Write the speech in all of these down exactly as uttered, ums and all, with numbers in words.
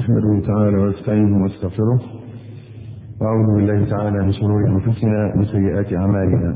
أحمده تعالى واستعينه واستغفره وأعوذ بالله تعالى من شرور أنفسنا ومن سيئات أعمالنا.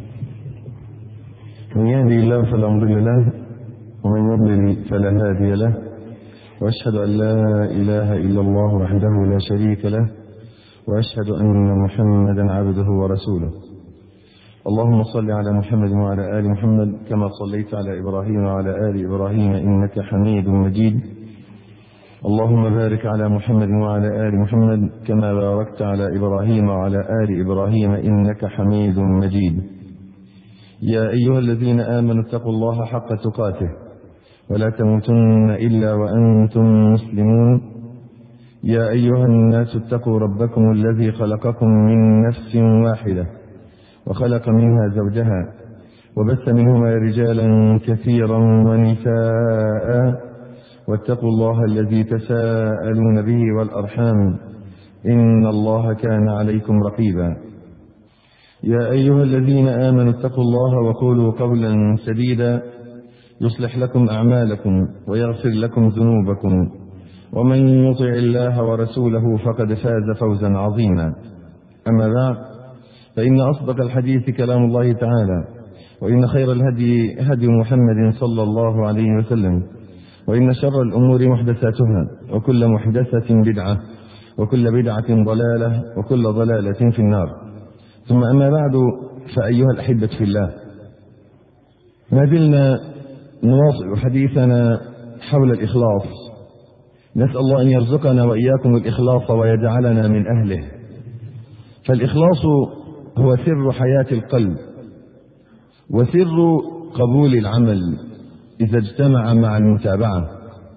من يهدي الله فلا مضل له ومن يضلل فلا هادي له، وأشهد أن لا إله إلا الله وحده لا شريك له، وأشهد أن محمدا عبده ورسوله. اللهم صل على محمد وعلى آل محمد كما صليت على إبراهيم وعلى آل إبراهيم إنك حميد مجيد. اللهم بارك على محمد وعلى آل محمد كما باركت على إبراهيم وعلى آل إبراهيم إنك حميد مجيد. يا أيها الذين آمنوا اتقوا الله حق تقاته ولا تموتن إلا وأنتم مسلمون. يا أيها الناس اتقوا ربكم الذي خلقكم من نفس واحدة وخلق منها زوجها وبث منهما رجالا كثيرا ونساء، واتقوا الله الذي تساءلون به والأرحام إن الله كان عليكم رقيبا. يا أيها الذين آمنوا اتقوا الله وقولوا قولا سديدا يصلح لكم أعمالكم ويغفر لكم ذنوبكم، ومن يطع الله ورسوله فقد فاز فوزا عظيما. أما بعد، فإن أصدق الحديث كلام الله تعالى، وإن خير الهدي هدي محمد صلى الله عليه وسلم، وإن شر الأمور محدثاتها، وكل محدثة بدعة، وكل بدعة ضلالة، وكل ضلالة في النار. ثم أما بعد، فأيها الأحبة في الله، ما زلنا نواصل حديثنا حول الإخلاص. نسأل الله أن يرزقنا وإياكم الإخلاص ويجعلنا من أهله. فالإخلاص هو سر حياة القلب وسر قبول العمل إذا اجتمع مع المتابعة.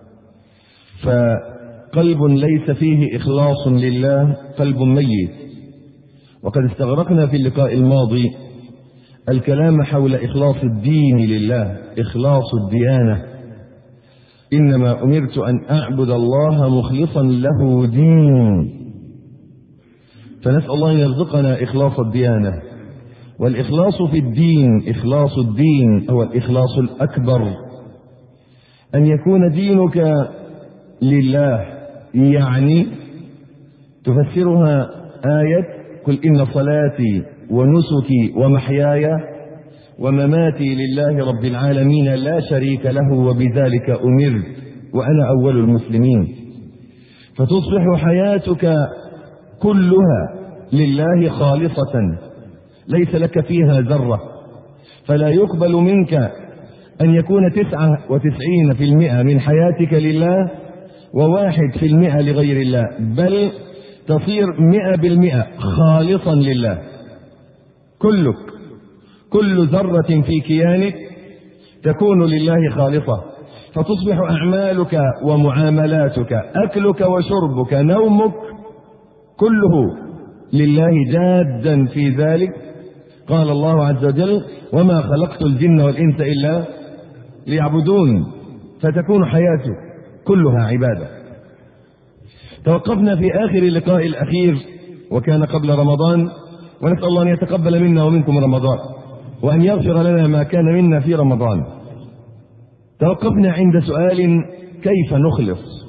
فقلب ليس فيه إخلاص لله قلب ميت. وقد استغرقنا في اللقاء الماضي الكلام حول إخلاص الدين لله، إخلاص الديانة. إنما أمرت أن أعبد الله مخلصا له دين. فنسأل الله أن يرزقنا إخلاص الديانة. والإخلاص في الدين، إخلاص الدين هو الإخلاص الأكبر، أن يكون دينك لله. يعني تفسرها آية قل إن صلاتي ونسكي ومحياي ومماتي لله رب العالمين لا شريك له وبذلك أمرت وأنا أول المسلمين. فتصبح حياتك كلها لله خالصة، ليس لك فيها ذرة. فلا يقبل منك أن يكون تسعة وتسعين في المئة من حياتك لله وواحد في المئة لغير الله، بل تصير مئة بالمئة خالصا لله. كلك، كل ذرة في كيانك تكون لله خالصة. فتصبح أعمالك ومعاملاتك، أكلك وشربك، نومك، كله لله جادا في ذلك. قال الله عز وجل وما خلقت الجن والإنس إلا ليعبدون. فتكون حياتك كلها عبادة. توقفنا في آخر اللقاء الأخير وكان قبل رمضان، ونسأل الله أن يتقبل منا ومنكم رمضان وأن يغفر لنا ما كان منا في رمضان. توقفنا عند سؤال كيف نخلص.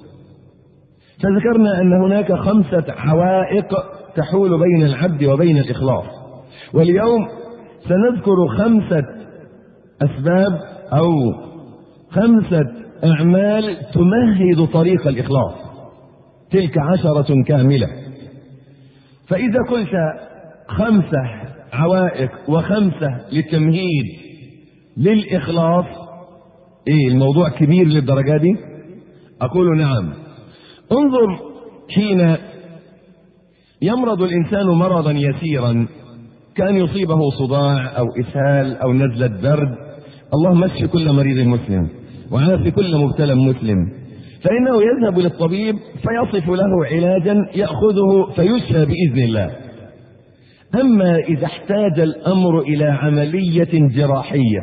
فذكرنا أن هناك خمسة عوائق تحول بين العبد وبين الإخلاص. واليوم سنذكر خمسة أسباب أو خمسة أعمال تمهد طريق الإخلاص. تلك عشرة كاملة. فإذا قلت خمسة عوائق وخمسة للتمهيد للإخلاص، إيه الموضوع كبير للدرجة دي؟ أقول نعم. انظر، حين يمرض الإنسان مرضا يسيرا، كان يصيبه صداع أو إسهال أو نزلة برد، اللهم اشف كل مريض مسلم وعاف كل مبتلى مسلم، فإنه يذهب للطبيب فيصف له علاجا يأخذه فيشفى بإذن الله. أما إذا احتاج الأمر إلى عملية جراحية،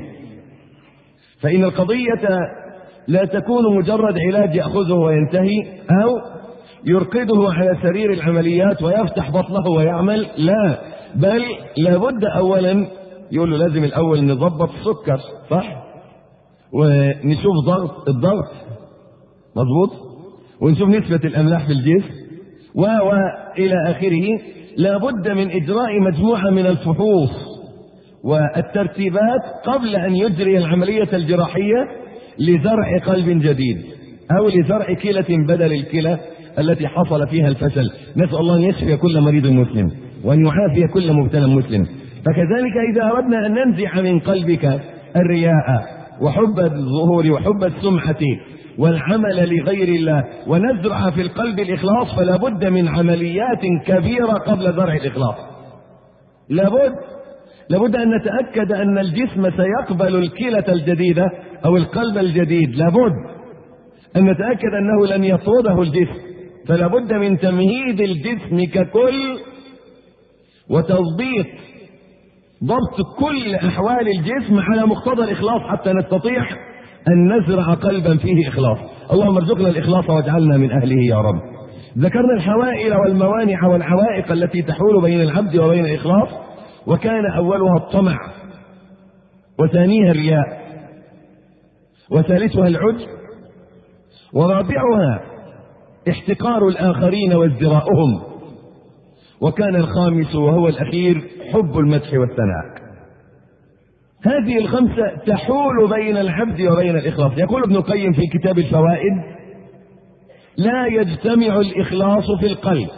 فإن القضية لا تكون مجرد علاج يأخذه وينتهي، أو يرقده على سرير العمليات ويفتح بطنه ويعمل، لا، بل لابد أولا يقول له لازم الأول نضبط السكر، صح؟ ونشوف ضغط الضغط مضبوط، ونشوف نسبة الأملاح في الجسم وإلى آخره، لابد من إجراء مجموعة من الفحوص والترتيبات قبل أن يجري العملية الجراحية لزرع قلب جديد أو لزرع كلى بدل الكلى التي حصل فيها الفشل. نسأل الله أن يشفي كل مريض مسلم وأن يعافي كل مبتلى مسلم. فكذلك إذا أردنا أن ننزع من قلبك الرياء وحب الظهور وحب السمعة والعمل لغير الله ونزرع في القلب الإخلاص، فلا بد من عمليات كبيرة قبل زرع الإخلاص. لابد لابد أن نتأكد أن الجسم سيقبل الكلى الجديدة أو القلب الجديد، لابد أن نتأكد أنه لن يطرده الجسم، فلا بد من تمهيد الجسم ككل وتضبيط ضبط كل أحوال الجسم على مقتضى الإخلاص حتى نستطيع أن نزرع قلبا فيه إخلاص. اللهم ارزقنا الإخلاص واجعلنا من أهله يا رب. ذكرنا الحوائل والموانع والعوائق التي تحول بين العبد وبين الإخلاص، وكان أولها الطمع، وثانيها الرياء، وثالثها العجب، ورابعها احتقار الآخرين وازدراؤهم، وكان الخامس وهو الأخير حب المدح والثناء. هذه الخمسة تحول بين العبد وبين الإخلاص. يقول ابن القيم في كتاب الفوائد: لا يجتمع الإخلاص في القلب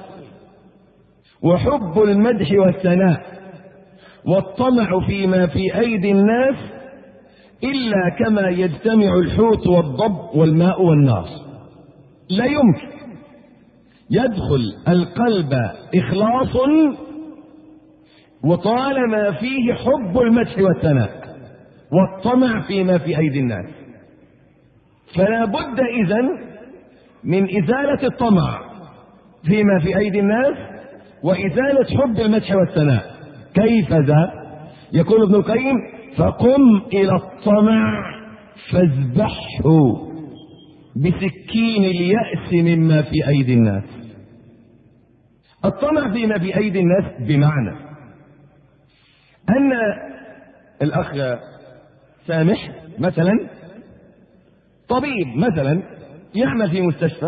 وحب المدح والثناء والطمع فيما في أيدي الناس إلا كما يجتمع الحوت والضب والماء والنار. لا يمكن يدخل القلب إخلاص وطالما فيه حب المدح والثناء والطمع فيما في أيدي الناس. فلا بد إذن من إزالة الطمع فيما في أيدي الناس وإزالة حب المدح والثناء. كيف ذا؟ يقول ابن القيم: فقم إلى الطمع فاذبحه بسكين اليأس مما في أيدي الناس. الطمع فيما في أيدي الناس بمعنى أن الأخ سامح مثلا طبيب مثلا يعمل في مستشفى،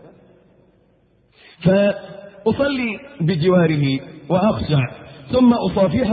فأصلي بجواره وأخشع ثم أصافحه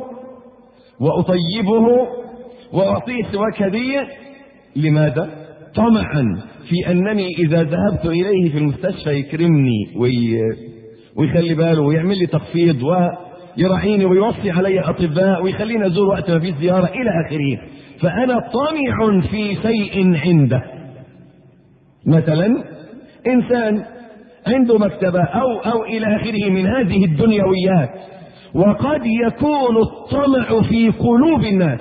وأطيبه وأعطيه سواك هدية. لماذا؟ طمعا في أنني إذا ذهبت إليه في المستشفى يكرمني وي... ويخلي باله ويعمل لي تخفيض ويراعيني ويوصي علي أطباء ويخليني أزور وقت ما في زيارة إلى آخره. فأنا طمع في شيء عنده. مثلا إنسان عنده مكتبة أو أو إلى آخره من هذه الدنيويات، وقد يكون الطمع في قلوب الناس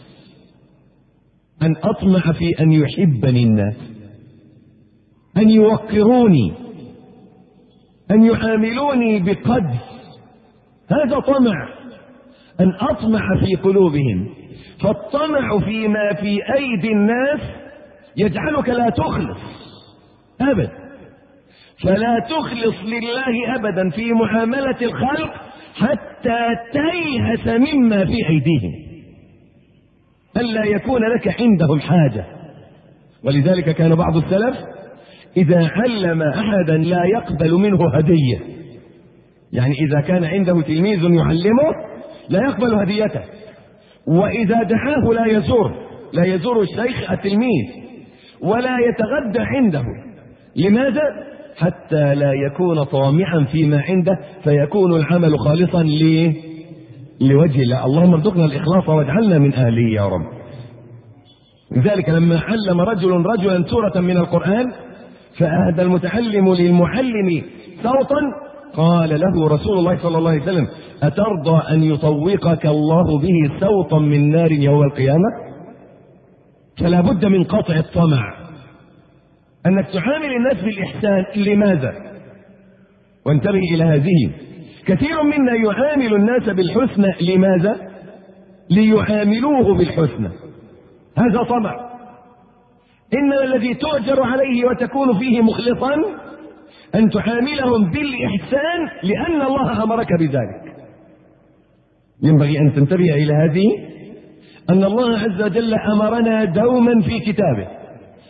أن أطمع في أن يحبني الناس، أن يوقروني، أن يعاملوني بقدر. هذا طمع، أن أطمع في قلوبهم. فالطمع فيما في أيدي الناس يجعلك لا تخلص أبدا، فلا تخلص لله أبدا في معاملة الخلق حتى تيأس مما في أيديهم، ألا يكون لك عندهم حاجة. ولذلك كان بعض السلف إذا علم أحدا لا يقبل منه هدية، يعني إذا كان عنده تلميذ يعلمه لا يقبل هديته، وإذا دعاه لا يزور لا يزور الشيخ التلميذ ولا يتغدى عنده. لماذا؟ حتى لا يكون طامعا فيما عنده، فيكون العمل خالصا ليه؟ لوجه الله. اللهم ارزقنا الإخلاص واجعلنا من أهله يا رب. لذلك لما علم رجل رجلا سورة من القرآن فأهدى المتعلم للمعلم صوتا، قال له رسول الله صلى الله عليه وسلم: أترضى أن يطوقك الله به صوتا من نار يوم القيامة؟ فلا بد من قطع الطمع، أنك تعامل الناس بالإحسان. لماذا؟ وانتبه إلى هذه. كثير منا يعامل الناس بالحسنى. لماذا؟ ليعاملوه بالحسنى. هذا طمع. إنما الذي تؤجر عليه وتكون فيه مخلصا أن تعاملهم بالإحسان لأن الله أمرك بذلك. ينبغي أن تنتبه إلى هذه، أن الله عز وجل أمرنا دوما في كتابه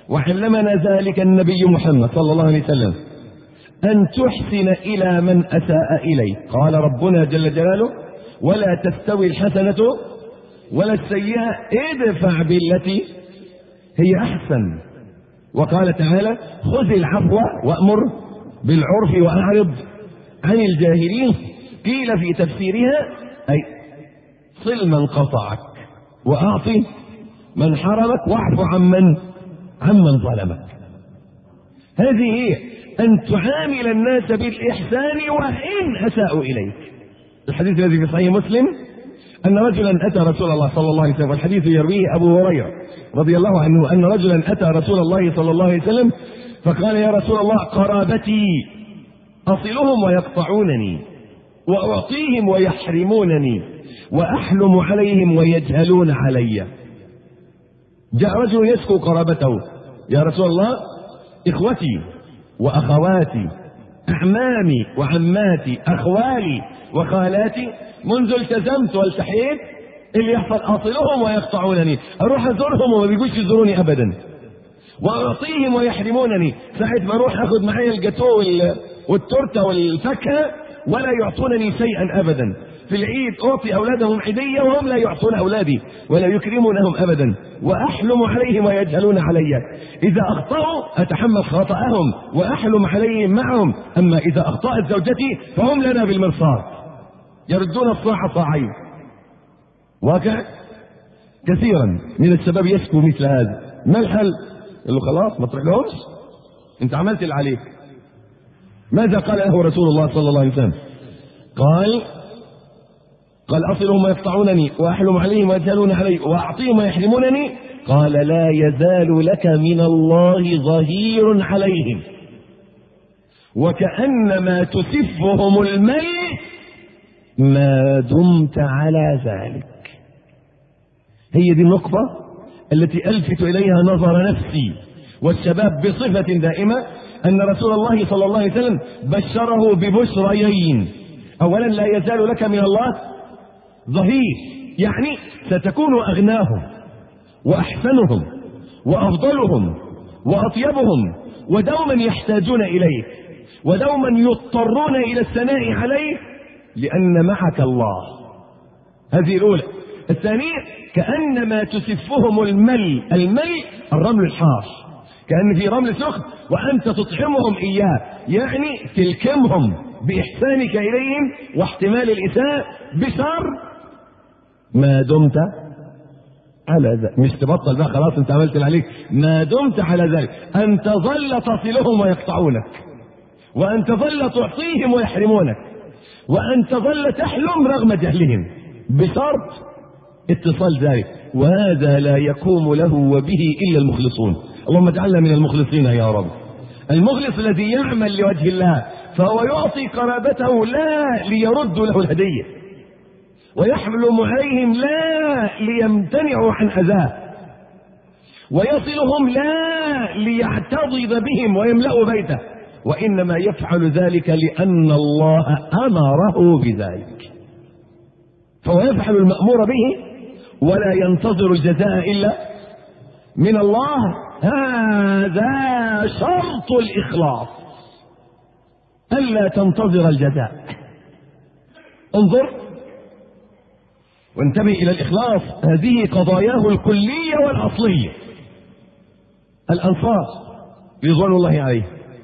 وعلمنا ذلك النبي محمد صلى الله عليه وسلم، أن تحسن إلى من أساء إليك. قال ربنا جل جلاله: ولا تستوي الحسنة ولا السيئة ادفع بالتي هي أحسن. وقال تعالى: خذ العفو وأمر بالعرف وأعرض عن الجاهلين. قيل في تفسيرها: أي صل من قطعك وأعطي من حرمك واعف عمن عمن ظلمك. هذه هي أن تعامل الناس بالإحسان وإن أساءوا إليك. الحديث الذي في صحيح مسلم أن رجلا أتى رسول الله صلى الله عليه وسلم، والحديث يرويه أبو هريرة رضي الله عنه، أن رجلا أتى رسول الله صلى الله عليه وسلم فقال: يا رسول الله، قرابتي أصلهم ويقطعونني، وأعطيهم ويحرمونني، وأحلم عليهم ويجهلون علي. جاء رجل يشكو قرابته: يا رسول الله، إخوتي وأخواتي، أعمامي وعماتي، أخوالي وخالاتي، منذ التزمت والتحيت اللي يحصل أصلهم ويقطعونني، أروح أزورهم وما بيقولش يزوروني أبدا، وأعطيهم ويحرمونني، ساعة ما أروح أخذ معي الجاتو والتورتة والفاكهة ولا يعطونني شيئا أبدا. في العيد أعطي أولادهم عيدية وهم لا يعطون أولادي ولا يكرمونهم أبدا، وأحلم عليهم ويجهلون علي. إذا أخطأوا أتحمل خطأهم وأحلم عليهم معهم، أما إذا أخطأت زوجتي فهم لنا بالمرصاد، يردون الصاع صاعين. واقع كثيرا من الشباب يشكو مثل هذا. ما الحل؟ قال له: خلاص ما تروحلهمش، أنت عملت اللي عليك. ماذا قال له رسول الله صلى الله عليه وسلم؟ قال قال أصلهم ويقطعونني، وأحلم عليهم ويجهلون علي، وأعطيهم ويحرمونني. قال: لا يزال لك من الله ظهير عليهم، وكأنما تسفهم الماء ما دمت على ذلك. هي دي النقطة التي ألفت إليها نظر نفسي والشباب بصفة دائمة، أن رسول الله صلى الله عليه وسلم بشره ببشريين: أولا لا يزال لك من الله ظهير، يعني ستكون أغناهم وأحسنهم وأفضلهم وأطيبهم، ودوما يحتاجون إليك، ودوما يضطرون إلى الثناء عليك لأن معك الله. هذه الأولى. الثانية: كأنما تسفهم المل. المل الرمل الحار، كأن في رمل سخن وأنت تطعمهم إياه، يعني تلكمهم بإحسانك إليهم واحتمال الإساءة بشر ما دمت على ذلك. مش تبطل بقى خلاص انت عملت اللي عليك، ما دمت على ذلك، أن تظل تصلهم ويقطعونك، وأن تظل تعطيهم ويحرمونك، وأن تظل تحلم رغم جهلهم، بشرط اتصال ذلك. وهذا لا يقوم له وبه إلا المخلصون. اللهم اجعلنا من المخلصين يا رب. المخلص الذي يعمل لوجه الله، فهو يعطي قرابته لا ليرد له الهدية، ويحلم عليهم لا ليمتنعوا عن أذاه، ويصلهم لا ليعتضد بهم ويملأ بيته، وإنما يفعل ذلك لأن الله أمره بذلك، فهو يفعل المأمور به ولا ينتظر الجزاء إلا من الله. هذا شرط الإخلاص، ألا تنتظر الجزاء. انظر وانتبه إلى الإخلاص، هذه قضاياه الكلية والأصلية. الأنصار رضوان الله عليه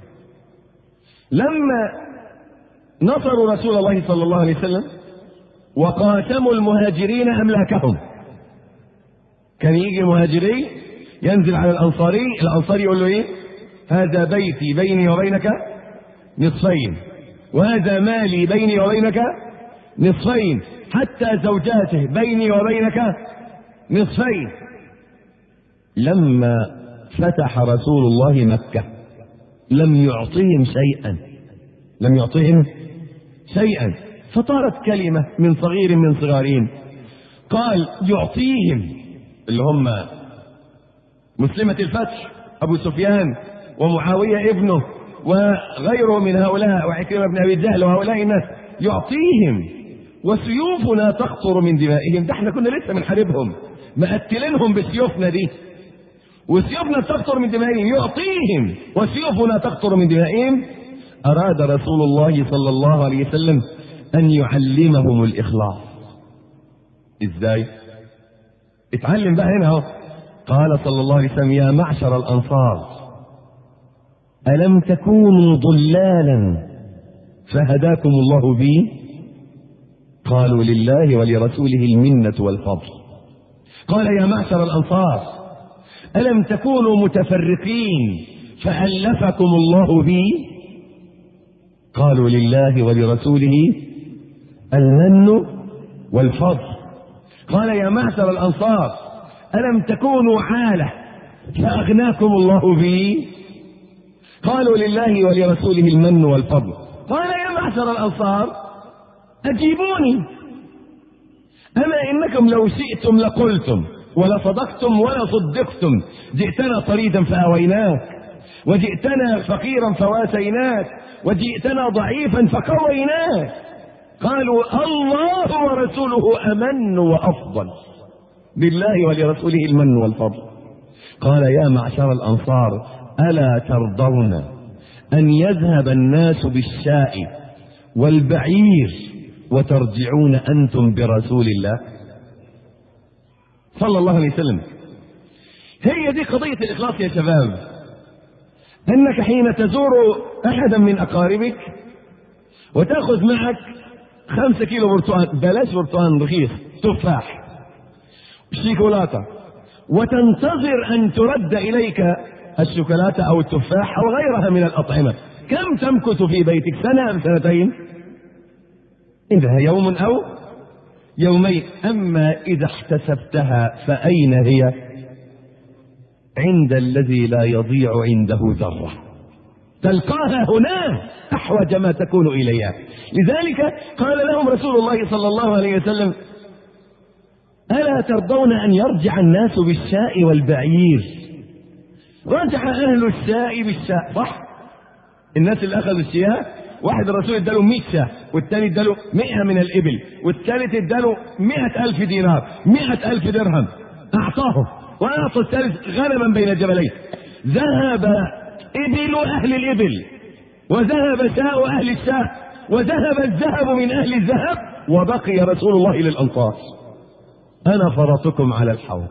لما نصروا رسول الله صلى الله عليه وسلم وقاسموا المهاجرين أملاكهم، كان يجي المهاجري ينزل على الأنصاري، الأنصاري يقول له إيه؟ هذا بيتي بيني وبينك نصفين، وهذا مالي بيني وبينك نصفين، حتى زوجاته بيني وبينك نصفين. لما فتح رسول الله مكة لم يعطيهم شيئا، لم يعطيهم شيئا، فطارت كلمة من صغير من صغارين قال يعطيهم، اللي هم مسلمة الفتح أبو سفيان ومعاوية ابنه وغيره من هؤلاء وعكرمة بن أبي جهل وهؤلاء الناس، يعطيهم وسيوفنا تقطر من دمائهم. ده احنا كنا لسه بنحاربهم مقتلينهم بسيوفنا دي، وسيوفنا تقطر من دمائهم، يعطيهم وسيوفنا تقطر من دمائهم. أراد رسول الله صلى الله عليه وسلم أن يعلمهم الإخلاص. إزاي؟ اتعلم بقى هنا اهو. قال صلى الله عليه وسلم: يا معشر الأنصار، ألم تكونوا ضلالا فهداكم الله بي؟ قالوا: لله ولرسوله المنة والفضل. قال: يا معشر الأنصار، ألم تكونوا متفرقين فألفكم الله بي؟ قالوا: لله ولرسوله المن والفضل. قال: يا معشر الأنصار، ألم تكونوا عالة فأغناكم الله بي؟ قالوا: لله ولرسوله المن والفضل. قال: يا معشر الأنصار، أجيبوني، أما إنكم لو شئتم لقلتم ولصدقتم ولا صدقتم. جئتنا طريدا فآويناك، وجئتنا فقيرا فواسيناك، وجئتنا ضعيفا فقويناك. قالوا: الله ورسوله أمن وأفضل، بالله ولرسوله المن والفضل. قال: يا معشر الأنصار، ألا ترضون أن يذهب الناس بالشاء والبعير وترجعون أنتم برسول الله صلى الله عليه وسلم؟ هي دي قضية الإخلاص يا شباب، أنك حين تزور أحدا من أقاربك وتأخذ معك خمسة كيلو برتقال، بلاش برتقال رخيص، تفاح، شيكولاتة، وتنتظر أن ترد إليك الشوكولاتة أو التفاح أو غيرها من الأطعمة، كم تمكث في بيتك؟ سنة أم سنتين؟ إنها يوم أو يومين. أما إذا احتسبتها فأين هي؟ عند الذي لا يضيع عنده ذرة، تلقاها هنا أحوج ما تكون إليها. لذلك قال لهم رسول الله صلى الله عليه وسلم: ألا ترضون أن يرجع الناس بالشاء والبعير؟ رجع أهل الشاء بالشاء، صح؟ الناس اللي أخذوا الشياه، واحد الرسول اداله مئة شاة، والثاني اداله مئة من الإبل، والثالث اداله مئة ألف دينار، مئة ألف درهم، أعطاه، وأعطى الثالث غنما بين جبلين. ذهب إبل أهل الإبل، وذهب شاء أهل الشاء، وذهب الذهب من أهل الذهب، وبقي رسول الله للأنصار: أنا فرطكم على الحوض.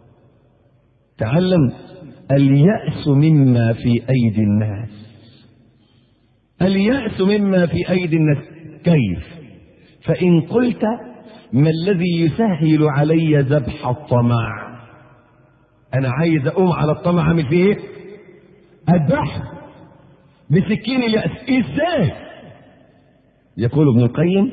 تعلم اليأس مما في أيدي الناس، اليأس مما في أيدي الناس. كيف؟ فإن قلت: ما الذي يسهل علي ذبح الطمع؟ أنا عايز أقوم على الطمع، أعمل فيه إيه؟ أذبحه بسكين اليأس. إزاي؟ يقول ابن القيم: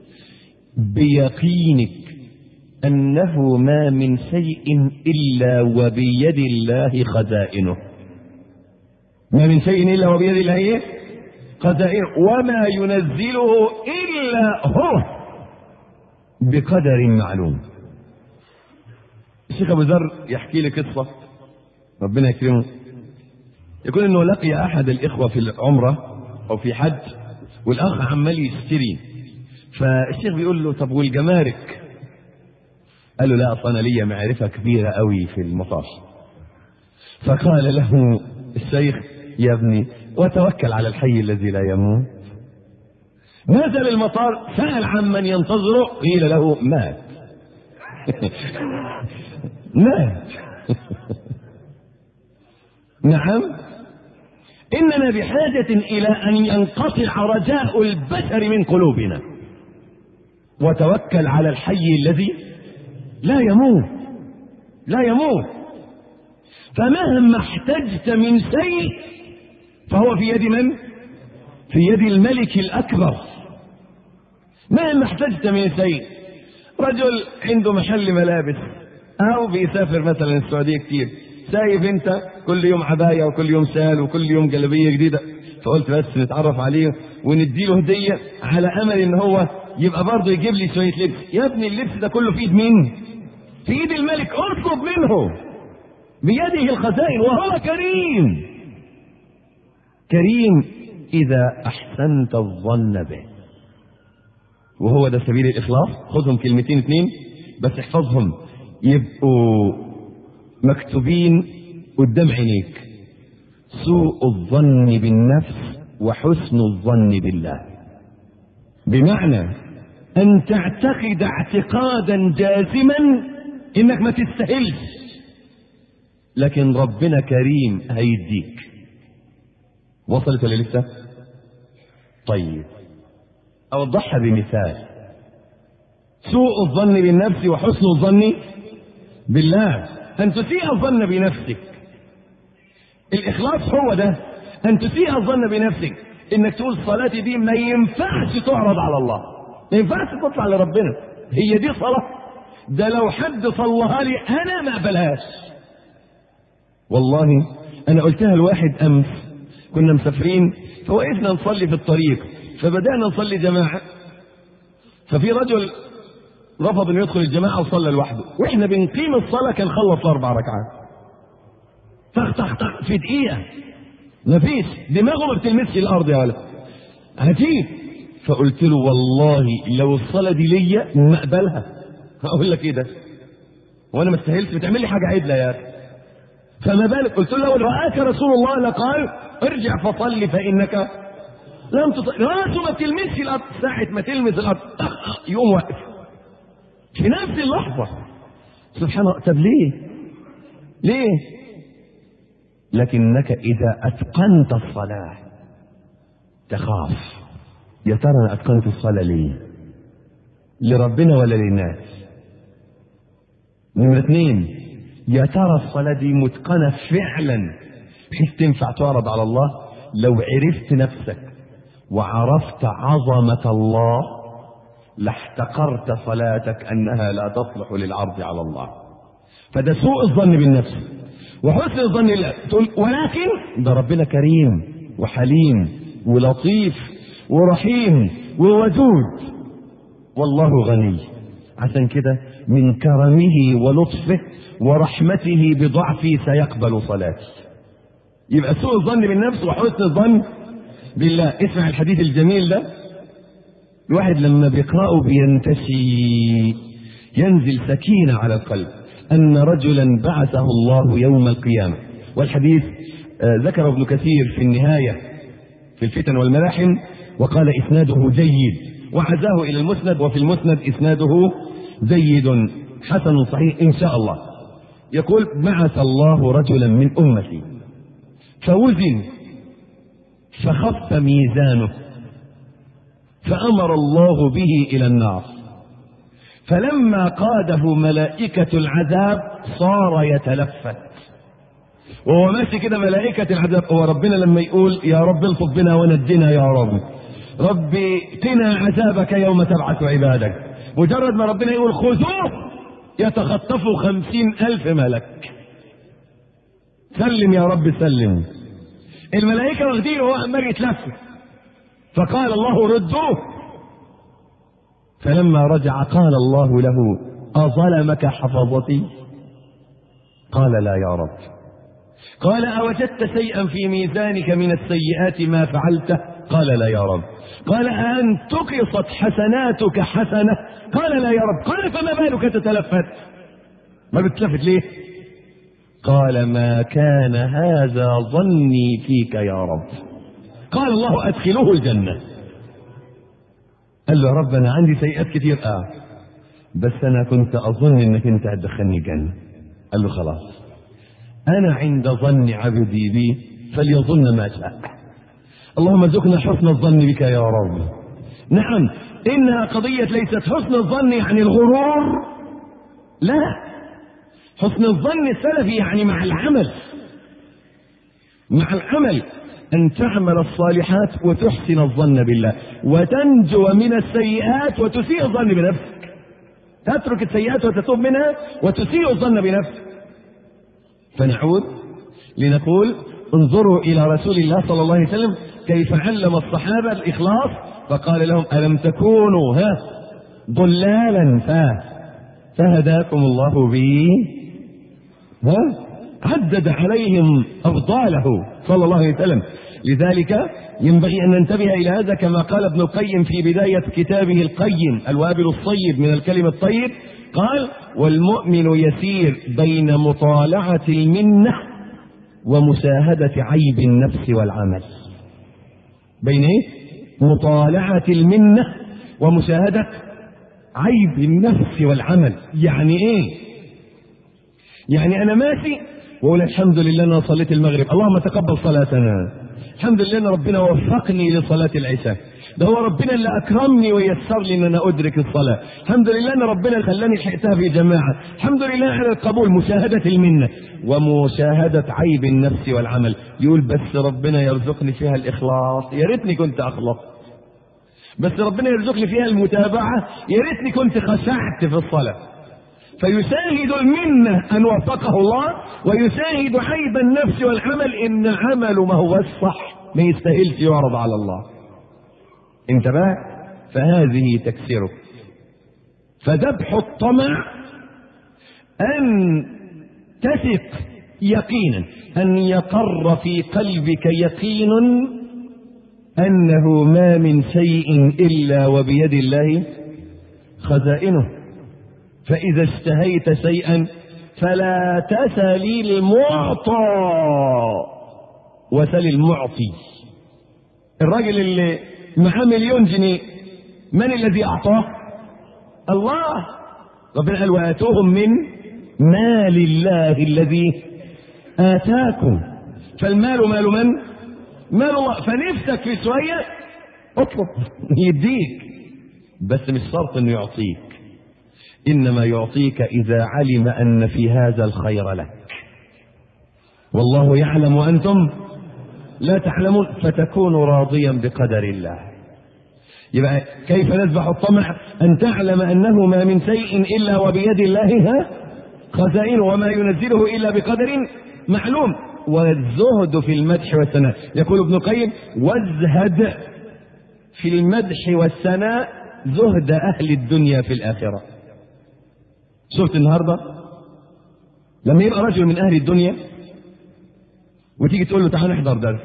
بيقينك أنه ما من شيء إلا وبيد الله خزائنه. ما من شيء إلا وبيد الله إيه؟ خزائنه، وما ينزله إلا هو بقدر معلوم. الشيخ أبو ذر يحكي لي قصة، ربنا يكرمه، يقول إنه لقي أحد الإخوة في العمرة أو في حج، والأخ عمال يشتري، فالشيخ بيقول له: طب والجمارك؟ قال له: لا، أصلا أنا ليا معرفة كبيرة قوي في المطار. فقال له الشيخ: يا ابني، وتوكل على الحي الذي لا يموت. نزل المطار، سأل عمن ينتظره، قيل له: مات. مات. نعم، إننا بحاجة إلى أن ينقطع رجاء البشر من قلوبنا، وتوكل على الحي الذي لا يموت، لا يموت. فمهما احتجت من شيء فهو في يد من؟ في يد الملك الأكبر. مهما احتجت من شيء، رجل عنده محل ملابس أو بيسافر مثلا السعودية كتير، شايف انت كل يوم عباية وكل يوم سال وكل يوم جلبية جديدة، فقلت بس نتعرف عليه ونديله هدية على أمل إن هو يبقى برضه يجيب لي شوية لبس. يا ابني، اللبس ده كله في ايد مين؟ في ايد الملك. اطلب منه، بيده الخزائن، وهو كريم. كريم إذا أحسنت الظن به، وهو ده سبيل الإخلاص. خذهم كلمتين اتنين بس احفظهم، يبقوا مكتوبين قدام عينيك، سوء الظن بالنفس وحسن الظن بالله. بمعنى ان تعتقد اعتقادا جازما انك ما تستاهلش، لكن ربنا كريم هيديك. وصلت ولا لسه؟ طيب اوضحها بمثال. سوء الظن بالنفس وحسن الظن بالله، ان تسيء الظن بنفسك. الاخلاص هو ده، ان تسيء الظن بنفسك، انك تقول صلاتي دي ما ينفعش تعرض على الله، ما ينفعش تطلع لربنا، هي دي صلاة؟ ده لو حد صلىها لي انا ما اقبلهاش. والله انا قلتها لواحد امس، كنا مسافرين فوقفنا نصلي في الطريق، فبدأنا نصلي جماعة، ففي رجل رفض انه يدخل الجماعة وصلى لوحده، واحنا بنقيم الصلاة كان خلص اربع ركعات. طخ طخ طخ في دقيقة، مفيش دماغه ما بتلمسش الارض يا ولد، عجيب. فقلت له والله لو الصلاة دي ليا ما اقبلها. هقول لك ايه ده؟ وانا ما استاهلش بتعمل لي حاجة عدلة يا اخي، فما بالك؟ قلت له لو رآك رسول الله لقال ارجع فصلي فإنك لم تصلي. راسه ما بتلمسش الارض، ساعة ما تلمس الارض يقوم واقف في نفس اللحظة. سبحان الله. طب ليه؟ ليه؟ لكنك إذا أتقنت الصلاة تخاف، يا ترى أنا أتقنت الصلاة ليه؟ لربنا ولا للناس؟ نمرة اثنين، يا ترى الصلاة دي متقنة فعلا بحيث تنفع تعرض على الله؟ لو عرفت نفسك وعرفت عظمة الله لاحتقرت صلاتك أنها لا تصلح للعرض على الله. فده سوء الظن بالنفس وحسن الظن بالله. تقول ولكن ده ربنا كريم وحليم ولطيف ورحيم وودود، والله غني، عشان كده من كرمه ولطفه ورحمته بضعفي سيقبل صلاتي. يبقى سوء الظن بالنفس وحسن الظن بالله. اسمع الحديث الجميل ده، الواحد لما بيقرأه بينتشي، ينزل سكينة على القلب. أن رجلا بعثه الله يوم القيامة، والحديث آه ذكر ابن كثير في النهاية في الفتن والملاحم، وقال إسناده جيد، وعزاه إلى المسند، وفي المسند إسناده جيد حسن صحيح إن شاء الله. يقول بعث الله رجلا من أمتي فوزن فخف ميزانه، فأمر الله به إلى النار، فلما قاده ملائكة العذاب صار يتلفت وهو ماشي كده. ملائكة العذاب، هو ربنا لما يقول يا رب الطف بنا ونجنا يا رب، ربي قنا عذابك يوم تبعث عبادك، مجرد ما ربنا يقول خذوه يتخطفوا خمسين ألف ملك. سلم يا رب سلم. الملائكة واخدينه وهو عمال يتلفت، فقال الله ردوه، فلما رجع قال الله له أظلمك حفظتي؟ قال لا يا رب. قال أوجدت شيئا في ميزانك من السيئات ما فعلته؟ قال لا يا رب. قال أن تقصت حسناتك حسنة؟ قال لا يا رب. قال فما بالك تتلفت؟ ما بتلفت ليه؟ قال ما كان هذا ظني فيك يا رب. قال الله أدخله الجنة. قال له يا رب أنا عندي سيئات كتير، آه بس أنا كنت أظن أنك أنت هتدخلني الجنة. قال له خلاص، أنا عند ظن عبدي بي فليظن ما شاء. اللهم ارزقنا حسن الظن بك يا رب. نعم، إنها قضية ليست حسن الظن يعني الغرور، لا، حسن الظن السلفي يعني مع العمل، مع العمل أن تعمل الصالحات وتحسن الظن بالله، وتنجو من السيئات وتسيء الظن بنفسك. تترك السيئات وتتوب منها وتسيء الظن بنفسك. فنعود لنقول انظروا إلى رسول الله صلى الله عليه وسلم كيف علم الصحابة الإخلاص، فقال لهم ألم تكونوا ها ضلالا فهداكم الله به. ها عدد عليهم أفضاله صلى الله عليه وسلم. لذلك ينبغي أن ننتبه إلى هذا، كما قال ابن القيم في بداية كتابه القيم الوابل الصيب من الكلم الطيب، قال والمؤمن يسير بين مطالعة المنة ومشاهدة عيب النفس والعمل. بين ايه؟ مطالعة المنة ومشاهدة عيب النفس والعمل. يعني ايه؟ يعني انا ماشي واقول الحمد لله انا صليت المغرب، اللهم تقبل صلاتنا، الحمد لله ان ربنا وفقني لصلاة العشاء، ده هو ربنا اللي اكرمني ويسر لي ان انا ادرك الصلاة، الحمد لله ان ربنا خلاني لحقتها في جماعة، الحمد لله على القبول. مشاهدة المنة ومشاهدة عيب النفس والعمل. يقول بس ربنا يرزقني فيها الاخلاص، يا ريتني كنت اخلص. بس ربنا يرزقني فيها المتابعة، يا ريتني كنت خشعت في الصلاة. فيشاهد المنة أن وفقه الله، ويشاهد عيب النفس والعمل إن عمله ما هو الصح، ما يستاهلش يعرض على الله. انتبه، فهذه تكسره. فذبح الطمع أن تثق يقينا، أن يقر في قلبك يقين أنه ما من شيء إلا وبيد الله خزائنه. فإذا اشتهيت شيئا فلا تسل المعطى وسل المعطي. الراجل اللي معاه مليون جنيه من الذي أعطاه؟ الله. ربنا قال وآتوهم من مال الله الذي آتاكم. فالمال مال من؟ مال الله. فنفسك في شوية اطلب يديك، بس مش شرط انه يعطيك، إنما يعطيك إذا علم أن في هذا الخير لك، والله يعلم وأنتم لا تعلمون، فتكون راضيا بقدر الله. يبقى كيف نذبح الطمع؟ أن تعلم أنه ما من شيء إلا وبيد الله خزائنه، وما ينزله إلا بقدر معلوم. والزهد في المدح والثناء، يقول ابن القيم وازهد في المدح والثناء زهد أهل الدنيا في الآخرة. شفت النهارده لما يبقى رجل من اهل الدنيا وتيجي تقول له تعال نحضر درس،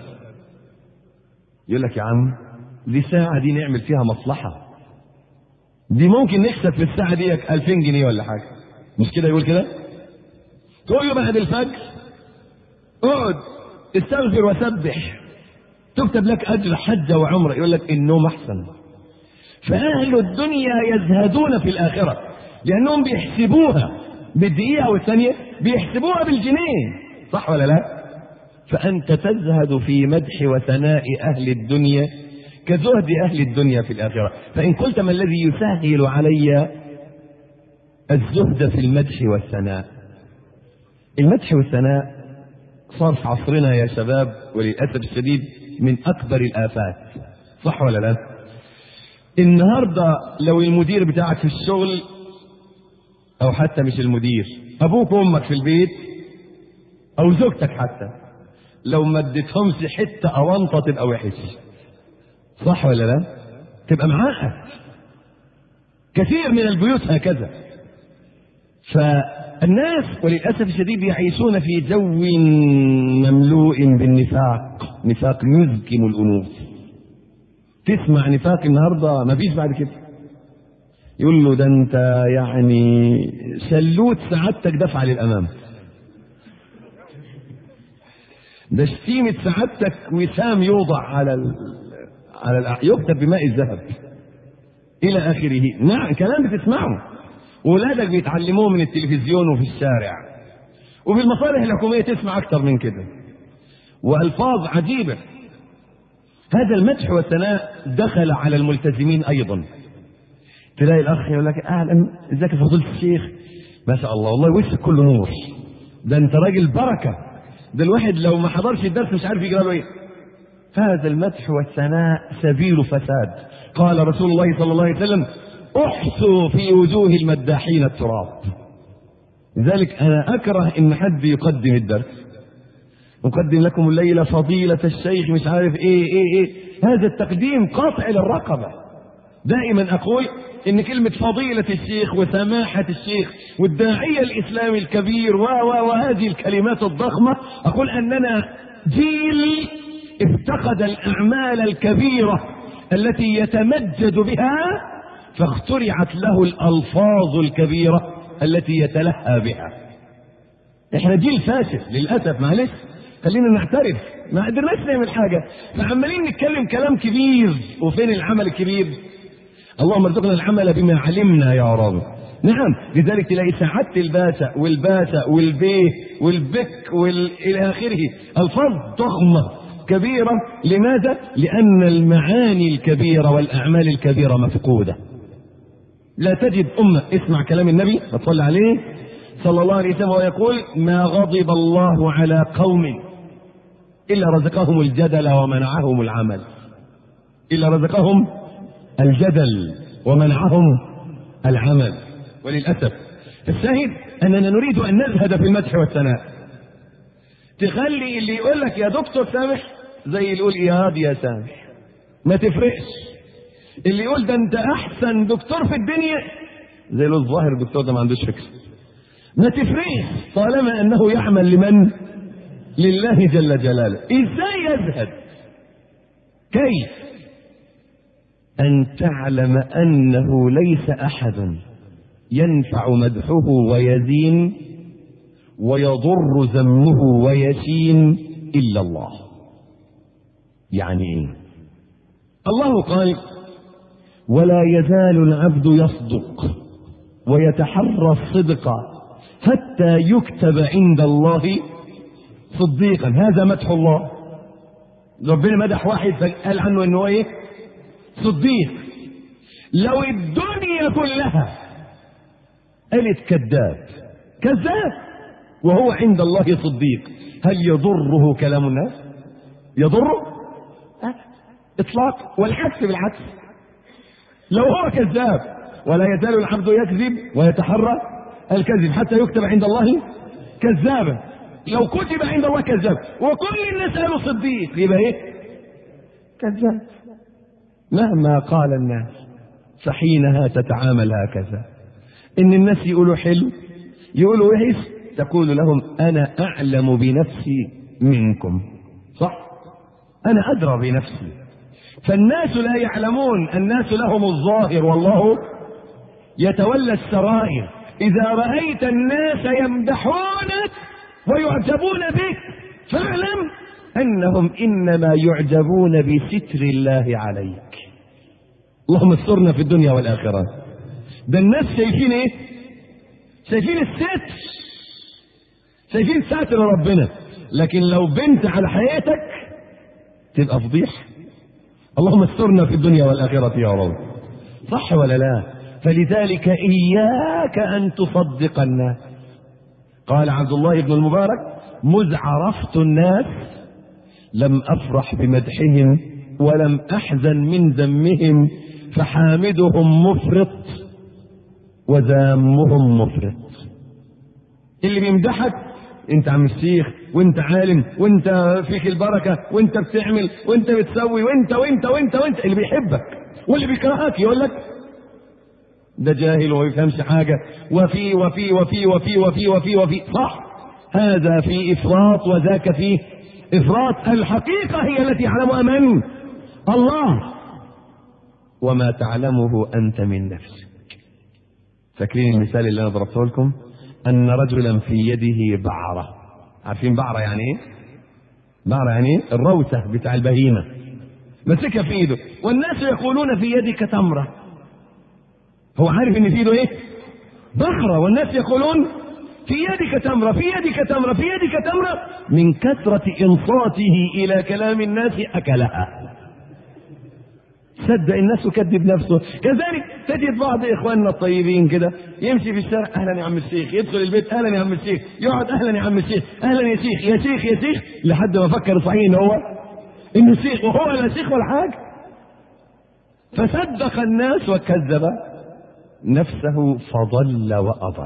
يقول لك يا عم دي ساعة دي نعمل فيها مصلحة، دي ممكن نكسب في الساعة دي ألفين جنيه ولا حاجة، مش كده يقول كده؟ تقول له بعد الفجر اقعد استغفر وسبح تكتب لك أجر حجة وعمرة، يقول لك النوم أحسن. فأهل الدنيا يزهدون في الآخرة لأنهم بيحسبوها بالدقيقة والثانية، بيحسبوها بالجنيه، صح ولا لا؟ فأنت تزهد في مدح وثناء أهل الدنيا كزهد أهل الدنيا في الآخرة. فإن قلت ما الذي يسهل علي الزهد في المدح والثناء؟ المدح والثناء صار في عصرنا يا شباب وللأسف الشديد من أكبر الآفات، صح ولا لا؟ النهاردة لو المدير بتاعك في الشغل او حتى مش المدير، ابوك وامك في البيت او زوجتك حتى، لو ما اديتهمش حته اونطه تبقى وحش، صح ولا لا؟ تبقى معقد. كثير من البيوت هكذا. فالناس وللاسف الشديد يعيشون في جو مملوء بالنفاق، نفاق يزكم الانوف. تسمع نفاق النهارده ما فيش بعد كده، يقول له ده انت يعني سلوت سعادتك دفع للامام، ده شتيمة سعادتك وسام يوضع على ال... على ال... يكتب بماء الذهب الى اخره. نعم كلام بتسمعه واولادك بيتعلموه من التلفزيون وفي الشارع وفي المصالح الحكوميه، تسمع اكتر من كده والفاظ عجيبه. هذا المدح والثناء دخل على الملتزمين ايضا. تلاقي الاخ يقول لك اهلا ازيك يا فضيله الشيخ، ما شاء الله والله وشك كله نور، ده انت راجل بركه، ده الواحد لو ما حضرش الدرس مش عارف يجرى له ايه. هذا المدح والثناء سبيل فساد. قال رسول الله صلى الله عليه وسلم احثوا في وجوه المداحين التراب. لذلك انا اكره ان حد يقدم الدرس، نقدم لكم الليله فضيله الشيخ مش عارف ايه ايه ايه، هذا التقديم قاطع للرقبه. دائما اقول ان كلمة فضيلة الشيخ وسماحة الشيخ والداعية الاسلامي الكبير و و وهذه الكلمات الضخمة، اقول اننا جيل افتقد الاعمال الكبيرة التي يتمجد بها، فاخترعت له الالفاظ الكبيرة التي يتلهى بها. احنا جيل فاشل للاسف، معلش خلينا نعترف ما قدرناش نعمل حاجة، فعمالين نتكلم كلام كبير وفين العمل الكبير؟ اللهم ارزقنا العمل بما علمنا يا رب. نعم، لذلك تلاقي سعادة الباسة والباسة والبيه والبك والى اخره الفاظ ضخمة كبيرة. لماذا؟ لأن المعاني الكبيرة والأعمال الكبيرة مفقودة. لا تجد أمة، اسمع كلام النبي صلى عليه صلى الله عليه وسلم ويقول: ما غضب الله على قوم إلا رزقهم الجدل ومنعهم العمل. إلا رزقهم الجدل ومنعهم العمل. وللأسف الشاهد أننا نريد أن نزهد في المدح والثناء. تخلي اللي يقول لك يا دكتور سامح زي اللي يقول إيهاب يا سامح، ما تفرقش. اللي يقول ده أنت أحسن دكتور في الدنيا زي اللي الظاهر الدكتور ده ما عندوش فكرة، ما تفرقش طالما أنه يعمل لمن؟ لله جل جلاله. إزاي يزهد؟ كيف؟ أن تعلم أنه ليس أحد ينفع مدحه ويزين ويضر ذمه ويشين إلا الله. يعني إيه؟ الله قال: ولا يزال العبد يصدق ويتحرى الصدق حتى يكتب عند الله صديقا. هذا مدح الله. ربنا مدح واحد قال عنه انه ايه؟ صديق. لو الدنيا كلها قالت كذاب كذاب وهو عند الله صديق، هل يضره كلام الناس؟ يضره؟ اطلاق. والعكس بالعكس، لو هو كذاب ولا يزال العبد يكذب ويتحرى الكذب حتى يكتب عند الله كذابا، لو كتب عند الله كذاب وكل الناس قالوا صديق يبقى ايه؟ كذاب. مهما قال الناس فحينها تتعامل هكذا. ان الناس يقولوا حلو يقولوا وحش، تقول لهم انا اعلم بنفسي منكم. صح؟ انا ادرى بنفسي. فالناس لا يعلمون، الناس لهم الظاهر والله يتولى السرائر. اذا رأيت الناس يمدحونك ويعجبون بك فاعلم انهم انما يعجبون بستر الله عليك. اللهم استرنا في الدنيا والاخره. ده الناس شايفين ايه؟ شايفين الستر، شايفين ساتر ربنا، لكن لو بنت على حياتك تبقى فضيحه. اللهم استرنا في الدنيا والاخره يا رب. صح ولا لا؟ فلذلك اياك ان تصدق الناس. قال عبد الله بن المبارك: مذ عرفت الناس لم افرح بمدحهم ولم احزن من ذمهم، فحامدهم مفرط وذامهم مفرط. اللي بيمدحك انت عم الشيخ وانت عالم وانت فيك البركه وانت بتعمل وانت بتسوي وانت وانت وانت وانت اللي بيحبك، واللي بيكرهك يقول لك ده جاهل وما يفهمش حاجه وفي وفي وفي وفي وفي وفي وفي صح، هذا في افراط وذاك فيه افراط. الحقيقه هي التي يعلمها من؟ الله، وما تعلمه انت من نفسك. فاكرين المثال اللي انا ضربته لكم؟ ان رجلا في يده بعره. عارفين بعره يعني ايه؟ بعره يعني ايه؟ الروثه بتاع البهيمه، مسكها في ايده والناس يقولون في يدك تمره. هو عارف ان في ايده ايه؟ بحره، والناس يقولون في يدك تمره في يدك تمره في يدك تمره. من كثره انصاته الى كلام الناس اكلها. صدق الناس وكذب نفسه. كذلك تجد بعض اخواننا الطيبين كده يمشي في الشارع: اهلا يا عم الشيخ، يدخل البيت: اهلا يا عم الشيخ، يقعد: اهلا يا عم الشيخ، اهلا يا شيخ يا شيخ يا شيخ، لحد ما فكر صحيح ان هو انه شيخ وهو لا شيخ ولا حاجه. فصدق الناس وكذب نفسه فضل واضل.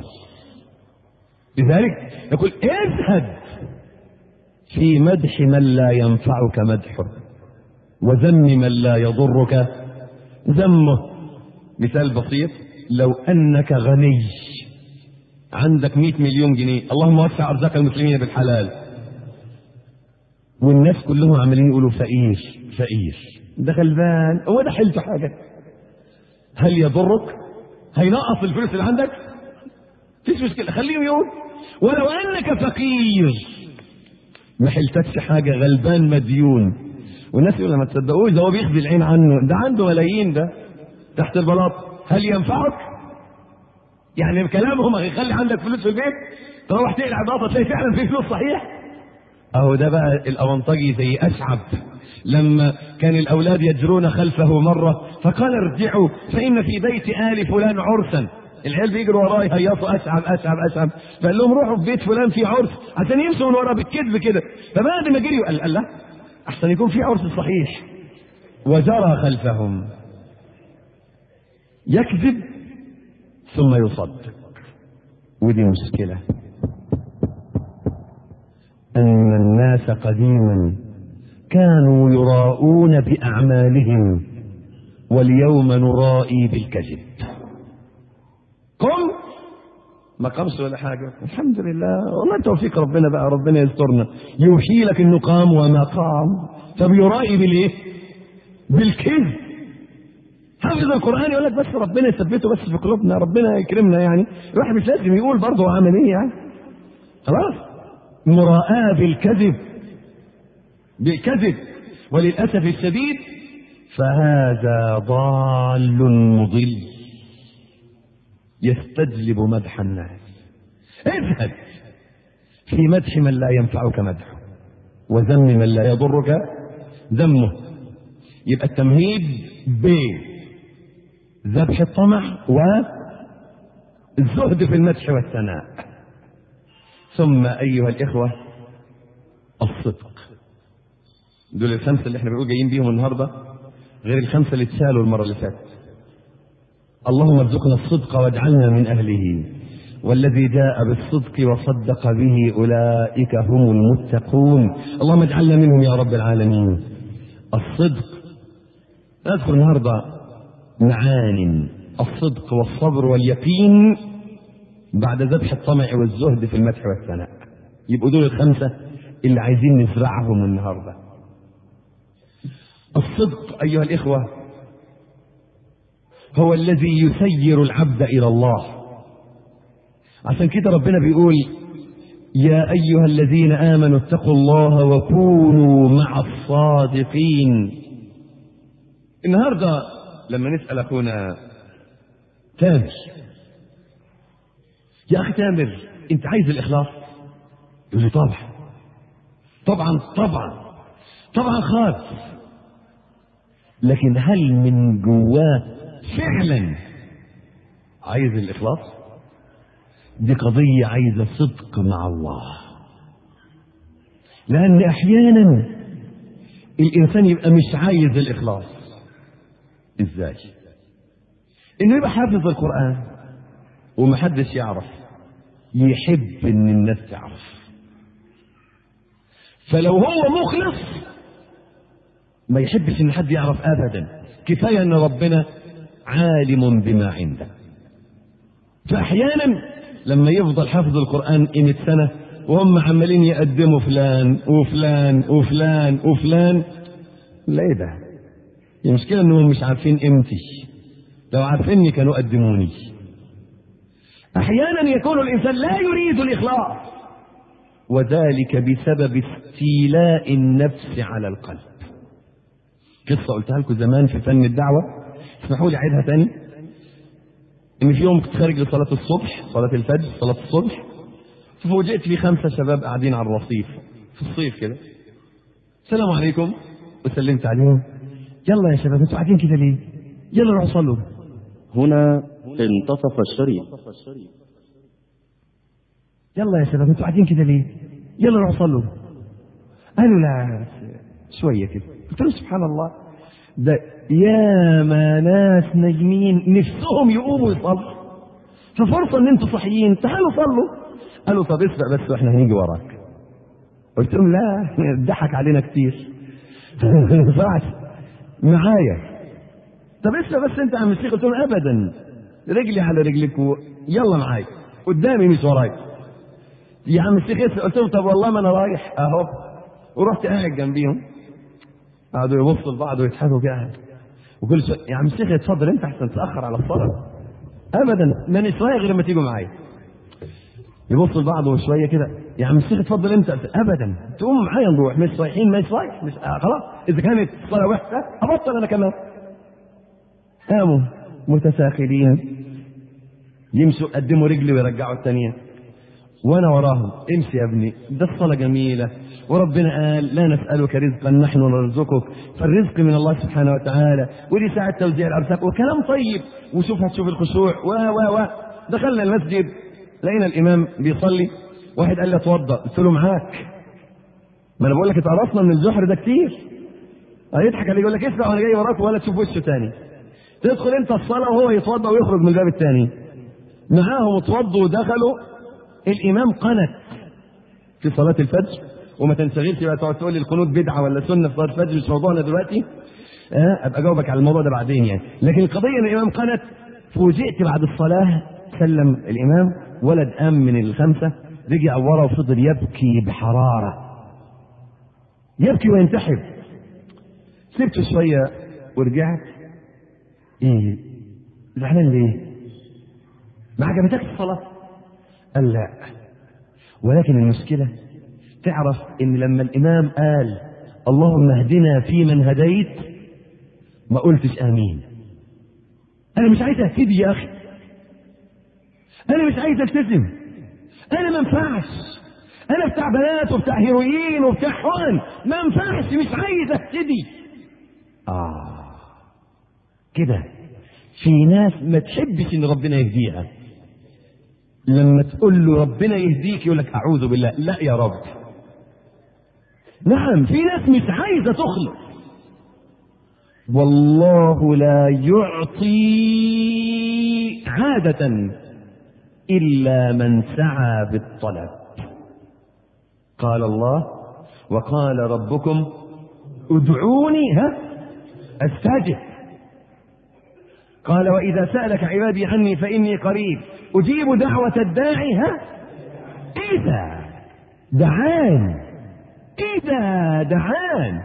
لذلك يقول: ازهد في مدح من لا ينفعك مدحه وذم من لا يضرك ذمه. مثال بسيط: لو انك غني عندك مئة مليون جنيه، اللهم وسع ارزاق المسلمين بالحلال، والناس كلهم عمالين يقولوا فقير فقير، ده غلبان، هو ده حيلته حاجه؟ هل يضرك؟ هينقص الفلوس اللي عندك؟ مفيش مشكله، خليهم يقول. ولو انك فقير ما حلتكش حاجة، غلبان مديون. والناس يقول ما تصدقوش ده هو بيخفي العين عنه، ده عنده ملايين ده تحت البلاط. هل ينفعك؟ يعني كلامهم هيخلي عندك فلوس في البيت تروح تقلع بلاطه تلاقي فعلا في فلوس صحيح؟ اهو ده بقى الاونطجي زي اشعب لما كان الاولاد يجرون خلفه مره فقال ارجعوا فان في بيت ال فلان عرسا. العيال بيجروا وراه يهيصوا اشعب اشعب اشعب، فقال لهم روحوا في بيت فلان في عرس عشان يمشوا من وراه بالكذب كده. فبعد ما جريوا قال لا احسن يكون في عرس صحيح، وجرى خلفهم يكذب ثم يصدق. ودي مشكلة، أن الناس قديما كانوا يراؤون بأعمالهم واليوم نرائي بالكذب. قم ما قامش ولا حاجة، الحمد لله والله توفيق ربنا بقى، ربنا يسترنا. يوحي لك انه قام وما قام، طب يرائي بالايه؟ بالكذب. حافظ القرآن يقول لك بس ربنا يثبته بس في قلوبنا، ربنا يكرمنا، يعني الواحد مش لازم يقول برضه هو عمل ايه يعني، خلاص. مراءة بالكذب بالكذب وللأسف الشديد فهذا ضال مضل يستجلب مدح الناس. اذهب في مدح من لا ينفعك مدحه وذم من لا يضرك ذمه. يبقى التمهيد بذبح الطمع والزهد في المدح والثناء. ثم أيها الإخوة الصدق. دول الخمسة اللي احنا بنقول جايين بيهم النهاردة غير الخمسة اللي اتسالوا المرة اللي فاتت. اللهم ارزقنا الصدق واجعلنا من أهله، والذي جاء بالصدق وصدق به أولئك هم المتقون. اللهم اجعلنا منهم يا رب العالمين. الصدق نذكر النهاردة معان الصدق والصبر واليقين بعد ذبح الطمع والزهد في المدح والثناء. يبقوا دول الخمسة اللي عايزين نزرعهم النهاردة. الصدق أيها الإخوة هو الذي يسير العبد إلى الله. عشان كده ربنا بيقول يا أيها الذين آمنوا اتقوا الله وكونوا مع الصادقين. النهاردة لما نسأل أخونا تامر، يا أخي تامر أنت عايز الإخلاص؟ يقول لي طبعا طبعا طبعا طبعا خالص، لكن هل من جواه فعلا عايز الإخلاص؟ دي قضية عايزة صدق مع الله. لأن أحيانا الإنسان يبقى مش عايز الإخلاص. إزاي؟ إنه يبقى حافظ القرآن ومحدش يعرف، يحب إن الناس تعرف، فلو هو مخلص ما يحبش إن حد يعرف أبدا، كفاية إن ربنا عالم بما عنده. فأحيانا لما يفضل حافظ القرآن قيمة سنة وهم عمالين يقدموا فلان وفلان وفلان وفلان، لا ايه ده؟ المشكلة انهم مش عارفين قيمتي، لو عارفيني كانوا قدموني. احيانا يكون الانسان لا يريد الاخلاص، وذلك بسبب استيلاء النفس على القلب. قصة قلتها لكم زمان في فن الدعوة، اسمحوا لي اعيدها تاني. ان في يوم كنت خارج لصلاة الصبح، صلاة الفجر، صلاة الصبح، ففوجئت في خمسة شباب قاعدين على الرصيف في الصيف كده. السلام عليكم، وسلمت عليهم. يلا يا شباب انتوا قاعدين كده ليه؟ يلا روحوا صلوا. هنا انتصف الشريط. يلا يا شباب انتوا قاعدين كده ليه؟ يلا روحوا صلوا. قالوا لا شوية كده. قلت له سبحان الله، ده يا ما ناس نجمين نفسهم يقوموا يصلوا، ففرصة ان انتوا صحيين تعالوا صلوا. قالوا طب اسبق بس واحنا هنيجي وراك. قلت لهم لا ضحك علينا كتير ما ينفعش معايا. طب اسبق بس انت يا عم الشيخ. قلت لهم ابدا، رجلي على رجلك يلا معايا، قدامي مش ورايا يا عم الشيخ اسبق. قلت لهم طب والله ما انا رايح اهو، ورحت قاعد جنبيهم، قعدوا يبصوا لبعض ويضحكوا كده، وكل شويه يا عم الشيخ اتفضل انت احسن تاخر على الصلاه. ابدا ما نسواي غير لما تيجوا معايا. يبص لبعض وشويه كده، يا عم الشيخ اتفضل انت. ابدا، تقوم معايا نروح، مش رايحين مش رايح مش آه خلاص. اذا كانت الصلاه وحشه ابطل انا كمان. قاموا متساخرين يمشوا قدموا رجلي ويرجعوا الثانيه، وانا وراهم. امشي يا ابني، ده الصلاه جميله، وربنا قال لا نسالك رزقا نحن نرزقك، فالرزق من الله سبحانه وتعالى، ودي ساعه توزيع الارزاق وكلام طيب. وشوف هتشوف الخشوع و و و دخلنا المسجد لقينا الامام بيصلي. واحد قال لي اتوضا، قلت له معاك، ما انا بقول لك اتقرصنا من الجحر ده كتير. هيضحك عليك يقول لك اسمع وانا جاي وراك ولا تشوف وشه تاني. تدخل انت الصلاه وهو يتوضا ويخرج من الباب الثاني. معاهم اتوضوا ودخلوا. الامام قنت في صلاه الفجر، وما تنشغلش بقى تقعد تقول لي القنوت بدعه ولا سنه في صلاه الفجر، مش موضوعنا دلوقتي. أه ابقى اجاوبك على الموضوع ده بعدين يعني. لكن القضيه ان الامام قنت. فوجئت بعد الصلاه سلم الامام، ولد قام من الخمسه رجع ورا وفضل يبكي بحراره، يبكي وينتحب. سبته شويه ورجعت. ايه زعلان ليه؟ ما عجبتكش الصلاه؟ قال لا، ولكن المشكله تعرف ان لما الامام قال اللهم اهدنا فيمن هديت ما قلتش امين. انا مش عايز اهتدي يا اخي، انا مش عايز التزم، انا ما ينفعش، انا بتاع بنات وبتاع هيروين وبتاع حقن، ما ينفعش، مش عايز اهتدي. اه كده في ناس ما تحبش ان ربنا يهديها، لما تقول له ربنا يهديك يقول لك اعوذ بالله، لا يا رب. نعم في ناس مش عايزه تخلص. والله لا يعطي عادة إلا من سعى بالطلب. قال الله وقال ربكم ادعوني ها استجب. قال وإذا سألك عبادي عني فإني قريب أجيب دعوة الداعي ها إذا دعان، إذا دعان.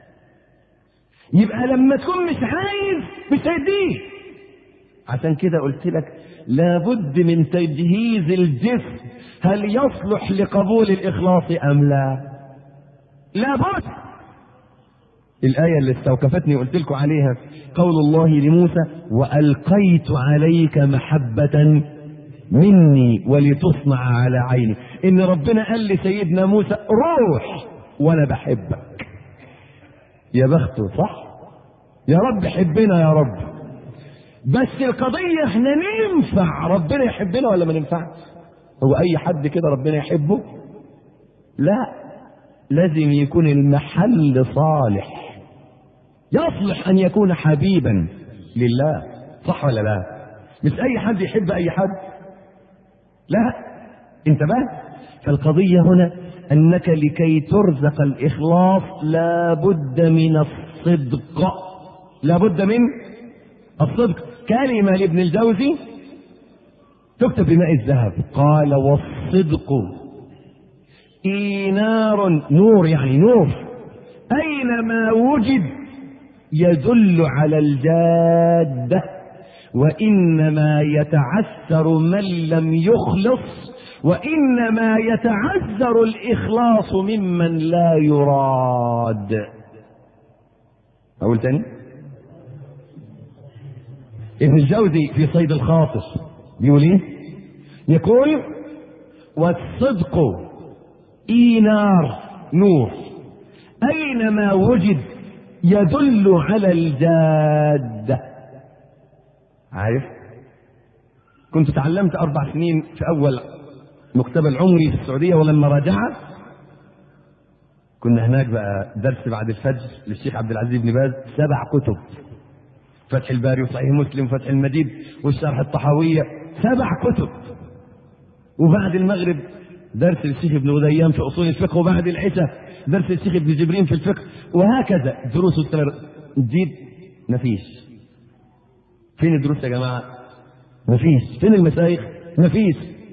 يبقى لما تكون مش عايز مش هيديك. عشان كده قلت لك لابد من تجهيز الجسم، هل يصلح لقبول الإخلاص أم لا؟ لابد. الآية اللي استوقفتني قلت لكم عليها قول الله لموسى وألقيت عليك محبة مني ولتصنع على عيني. إن ربنا قال لسيدنا موسى روح وأنا بحبك. يا بخته صح؟ يا رب حبنا يا رب. بس القضية احنا ننفع ربنا يحبنا ولا ما ننفعش؟ هو أي حد كده ربنا يحبه؟ لا، لازم يكون المحل صالح يصلح أن يكون حبيبا لله، صح ولا لا؟ مش أي حد يحب أي حد، لا انتبه. فالقضية هنا أنك لكي ترزق الإخلاص لابد من الصدق، لابد من الصدق. كلمة لابن الجوزي تكتب بماء الذهب، قال والصدق إينار، نور يعني نور، أينما وجد يدل على الجادة، وإنما يتعثر من لم يخلص، وإنما يتعذر الإخلاص ممن لا يراد. أقول تاني، ابن الجوزي في صيد الخاطر بيقول ايه؟ يقول والصدق إينار نور أينما وجد يدل على الجادة. عارف، كنت تعلمت أربع سنين في أول مكتبة العمري في السعودية، ولما رجعت كنا هناك بقى درس بعد الفجر للشيخ عبد العزيز بن باز، سبع كتب، فتح الباري وصحيح مسلم وفتح المجيد والشرح الطحاوية، سبع كتب. وبعد المغرب درس الشيخ ابن غديان في أصول الفقه، وبعد العشاء درس الشيخ ابن جبرين في الفقه، وهكذا دروس التمر. جديد مفيش. فين الدروس يا جماعة؟ مفيش. فين المشايخ؟ مفيش.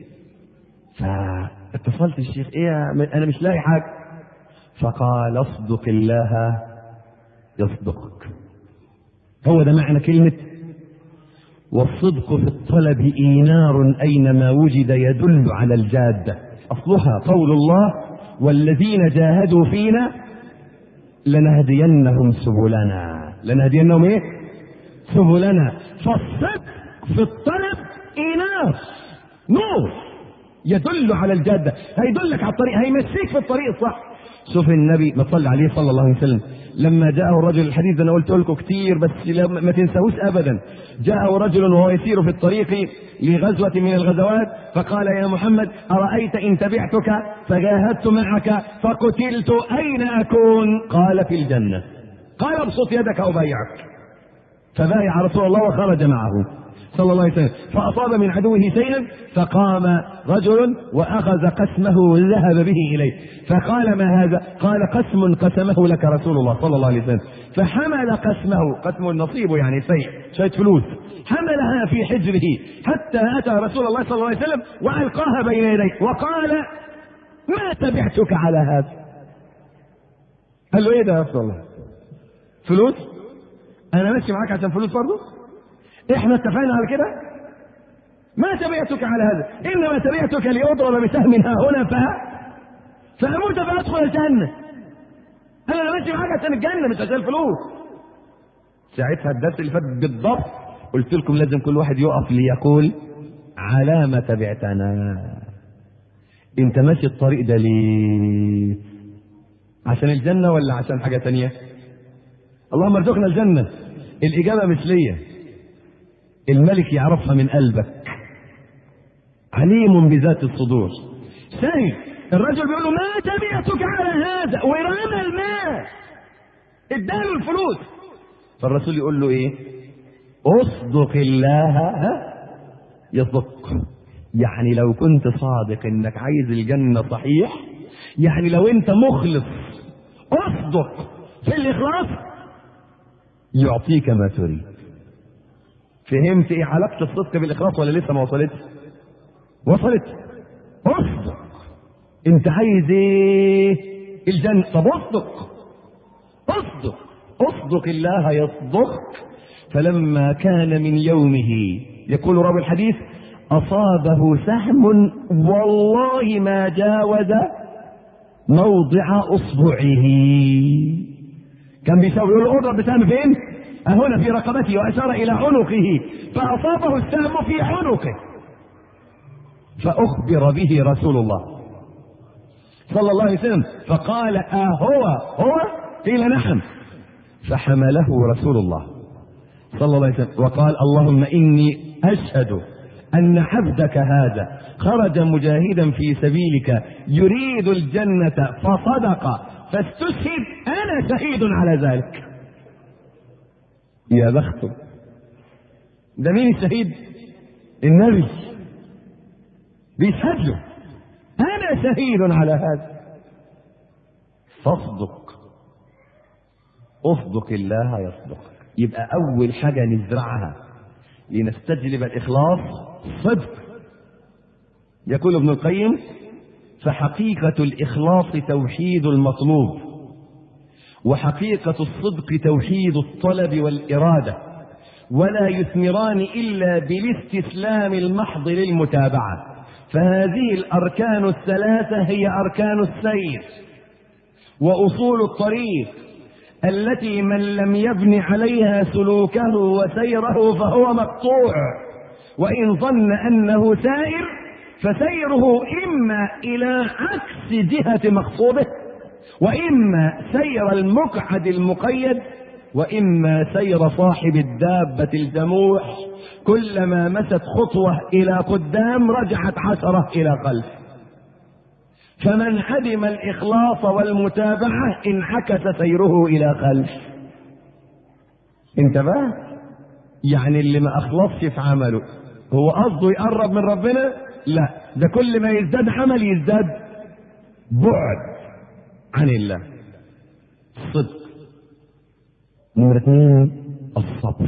فاتصلت الشيخ، ايه انا مش لاقي حاجة. فقال اصدق الله يصدقك. هو ده معنى كلمة والصدق في الطلب إينار أينما وجد يدل على الجادة. أصلها قول الله والذين جاهدوا فينا لنهدينهم سبلنا. لنهدينهم ايه؟ سبلنا. فالصدق في الطلب إينار، نور يدل على الجادة، هيدلك على الطريق، هيمشيك في الطريق الصح. شوف النبي ما صلى عليه صلى الله عليه وسلم لما جاءه الرجل، الحديث انا قلت لكم كتير بس ما تنساهوش ابدا. جاءه رجل وهو يسير في الطريق لغزوة من الغزوات فقال يا محمد أرأيت إن تبعتك فجاهدت معك فقتلت أين أكون؟ قال في الجنة. قال ابسط يدك أبايعك، فبايع رسول الله وخرج معه صلى الله عليه وسلم، فأصاب من عدوه شيئا فقام رجل وأخذ قسمه وذهب به إليه، فقال ما هذا؟ قال قسم قسمه لك رسول الله صلى الله عليه وسلم. فحمل قسمه، قسم النصيب يعني الفيء، شوية فلوس، حملها في حجره حتى أتى رسول الله صلى الله عليه وسلم وألقاها بين يديه وقال ما تبعتك على هذا. قال له ايه ده يا رسول الله؟ فلوس؟ انا ماشي معاك عشان فلوس برضه؟ احنا اتفقنا على كده؟ ما تبعتك على هذا، انما تبعتك لاضرب بسهم ها هنا ف فاموت فادخل الجنه. انا ماشي معاك عشان الجنه مش عشان الفلوس. ساعتها الدرس اللي فات بالضبط قلت لكم لازم كل واحد يقف ليقول على ما تبعتنا. انت ماشي الطريق ده ليه؟ عشان الجنه ولا عشان حاجه تانية؟ اللهم ارزقنا الجنه. الاجابه مش ليا، الملك يعرفها من قلبك، عليم بذات الصدور. ثاني الرجل بيقول له ما تبعتك على هذا ورمى الماء، اداله الفلوس. فالرسول يقول له ايه؟ اصدق الله يصدق. يعني لو كنت صادق انك عايز الجنه صحيح، يعني لو انت مخلص اصدق في الاخلاص يعطيك ما تريد. فهمت ايه علاقه الصدق بالاخلاص ولا لسه ما وصلتش؟ وصلت. اصدق، انت عايز ايه؟ الجنه. طب اصدق، اصدق اصدق الله يصدق. فلما كان من يومه يقول راوي الحديث اصابه سهم والله ما جاوز موضع اصبعه. كان بيساوي يقول له اضرب بسهم فين؟ هنا في رقبته، واشار الى عنقه فاصابه السهم في عنقه، فاخبر به رسول الله صلى الله عليه وسلم فقال اهو هو؟ قيل نعم. فحمله رسول الله صلى الله عليه وسلم وقال اللهم اني اشهد ان عبدك هذا خرج مجاهدا في سبيلك يريد الجنه فصدق فاستشهد، انا شهيد على ذلك. يا بخته. ده مين الشهيد؟ النبي بيشهد له انا شهيد على هذا. فاصدق، اصدق الله يصدقك. يبقى اول حاجه نزرعها لنستجلب الاخلاص صدق. يقول ابن القيم فحقيقه الاخلاص توحيد المطلوب، وحقيقه الصدق توحيد الطلب والاراده، ولا يثمران الا بالاستسلام المحض للمتابعه. فهذه الاركان الثلاثه هي اركان السير واصول الطريق التي من لم يبن عليها سلوكه وسيره فهو مقطوع، وإن ظن أنه سائر فسيره إما إلى عكس جهة مقصوده، وإما سير المقعد المقيد، وإما سير صاحب الدابة الجموح كلما مست خطوة إلى قدام رجعت عشرة إلى خلف. فمن عدم الإخلاص والمتابعة انعكس سيره إلى خلف. انتبه؟ يعني اللي ما أخلصش في عمله هو قصده يقرب من ربنا؟ لا، ده كل ما يزداد عمل يزداد بعد عن الله. الصدق. نمرة اثنين الصبر.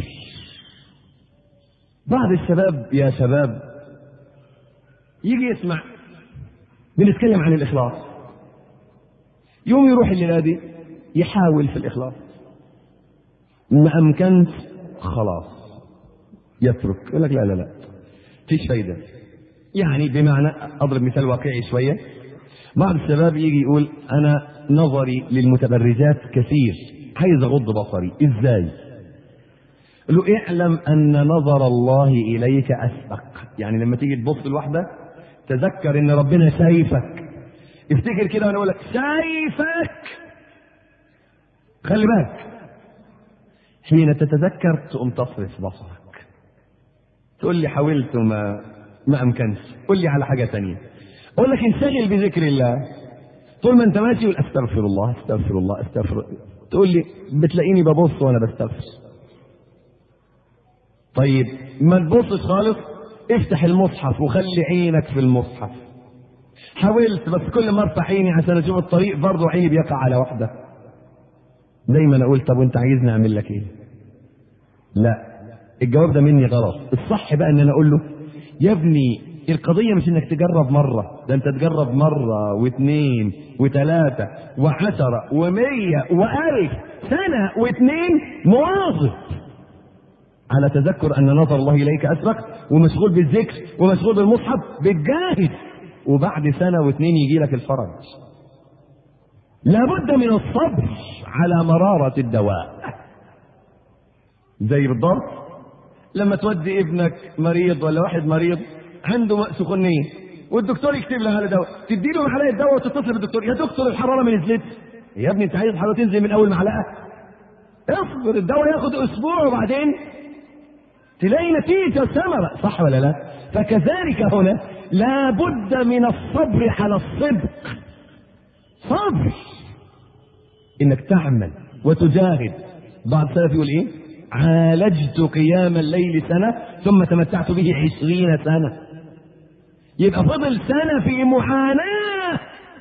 بعض الشباب يا شباب يجي يسمع بنتكلم عن الإخلاص، يوم يروح الليلة دي يحاول في الإخلاص، ما أمكنت خلاص يترك، يقول لك لا لا لا فيش فايدة. يعني بمعنى أضرب مثال واقعي شوية، بعض الشباب يجي يقول أنا نظري للمتبرجات كثير، عايز أغض بصري، إزاي؟ له اعلم أن نظر الله إليك أسبق. يعني لما تيجي تبص لواحدة تذكر إن ربنا شايفك، افتكر كده وأنا أقول لك شايفك، خلي بالك. حين تتذكر تقوم تصرف بصرك، تقول لي حاولت وما ما أمكنش، قول لي على حاجة تانية، أقول لك انشغل بذكر الله. طول ما أنت ماشي يقول أستغفر الله أستغفر الله أستغفر الله، تقول لي بتلاقيني ببص وأنا بستغفر. طيب ما تبصش خالص، افتح المصحف وخلي عينك في المصحف. حاولت بس كل ما ارفع عيني عشان اشوف الطريق برضه عيني بيقع على واحده. دايما اقول طب وانت عايزني اعمل لك ايه؟ لا، الجواب ده مني غلط. الصح بقى ان انا اقول له يا ابني القضيه مش انك تجرب مره، ده انت تجرب مره واثنين وثلاثه وعشره ومية والف سنه واثنين مواظب على تذكر أن نظر الله إليك أسبق، ومشغول بالذكر ومشغول بالمصحف، بتجاهد، وبعد سنة واثنين يجي لك الفرج. لابد من الصبر على مرارة الدواء. زي بالضبط لما تودي ابنك مريض ولا واحد مريض عنده سخونية والدكتور يكتب له على دواء، تديله معلقة الدواء وتتصل بالدكتور، يا دكتور الحرارة ما نزلت. يا ابني انت عايز الحرارة تنزل من أول معلقة؟ اصبر، الدواء ياخد أسبوع وبعدين تلاقي نتيجة ثمرة، صح ولا لا؟ فكذلك هنا لا بد من الصبر على الصدق. صبر انك تعمل وتجاهد. بعض السلف يقول ايه؟ عالجت قيام الليل سنة ثم تمتعت به عشرين سنة. يبقى فضل سنة في معاناة،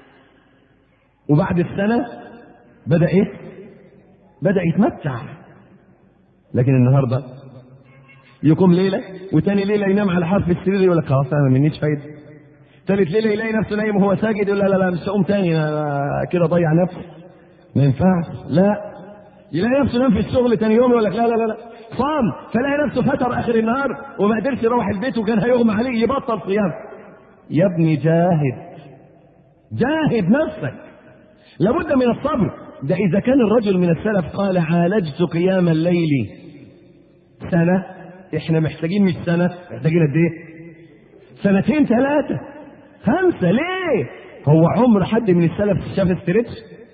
وبعد السنة بدأ ايه؟ بدأ يتمتع. لكن النهارده يقوم ليلة وتاني ليلة ينام على حرف السرير يقول لك خلاص انا منيش فايدة. ثالث ليلة يلاقي نفسه نايم وهو ساجد يقول لا لا لا مش هقوم تاني، كده ضيع نفسي، ما ينفعش. لا، يلاقي نفسه نام في الشغل تاني يوم يقول لك لا لا لا لا صام، فلاقي نفسه فتر اخر النهار وما قدرش يروح البيت وكان هيغمى عليه، يبطل صيام. يا ابني جاهد، جاهد نفسك، لابد من الصبر. ده اذا كان الرجل من السلف قال عالجت قيام الليل سنة، احنا محتاجين مش سنة، محتاجين قد ايه؟ سنتين ثلاثة خمسة. ليه؟ هو عمر حد من السلف شاف استرتش؟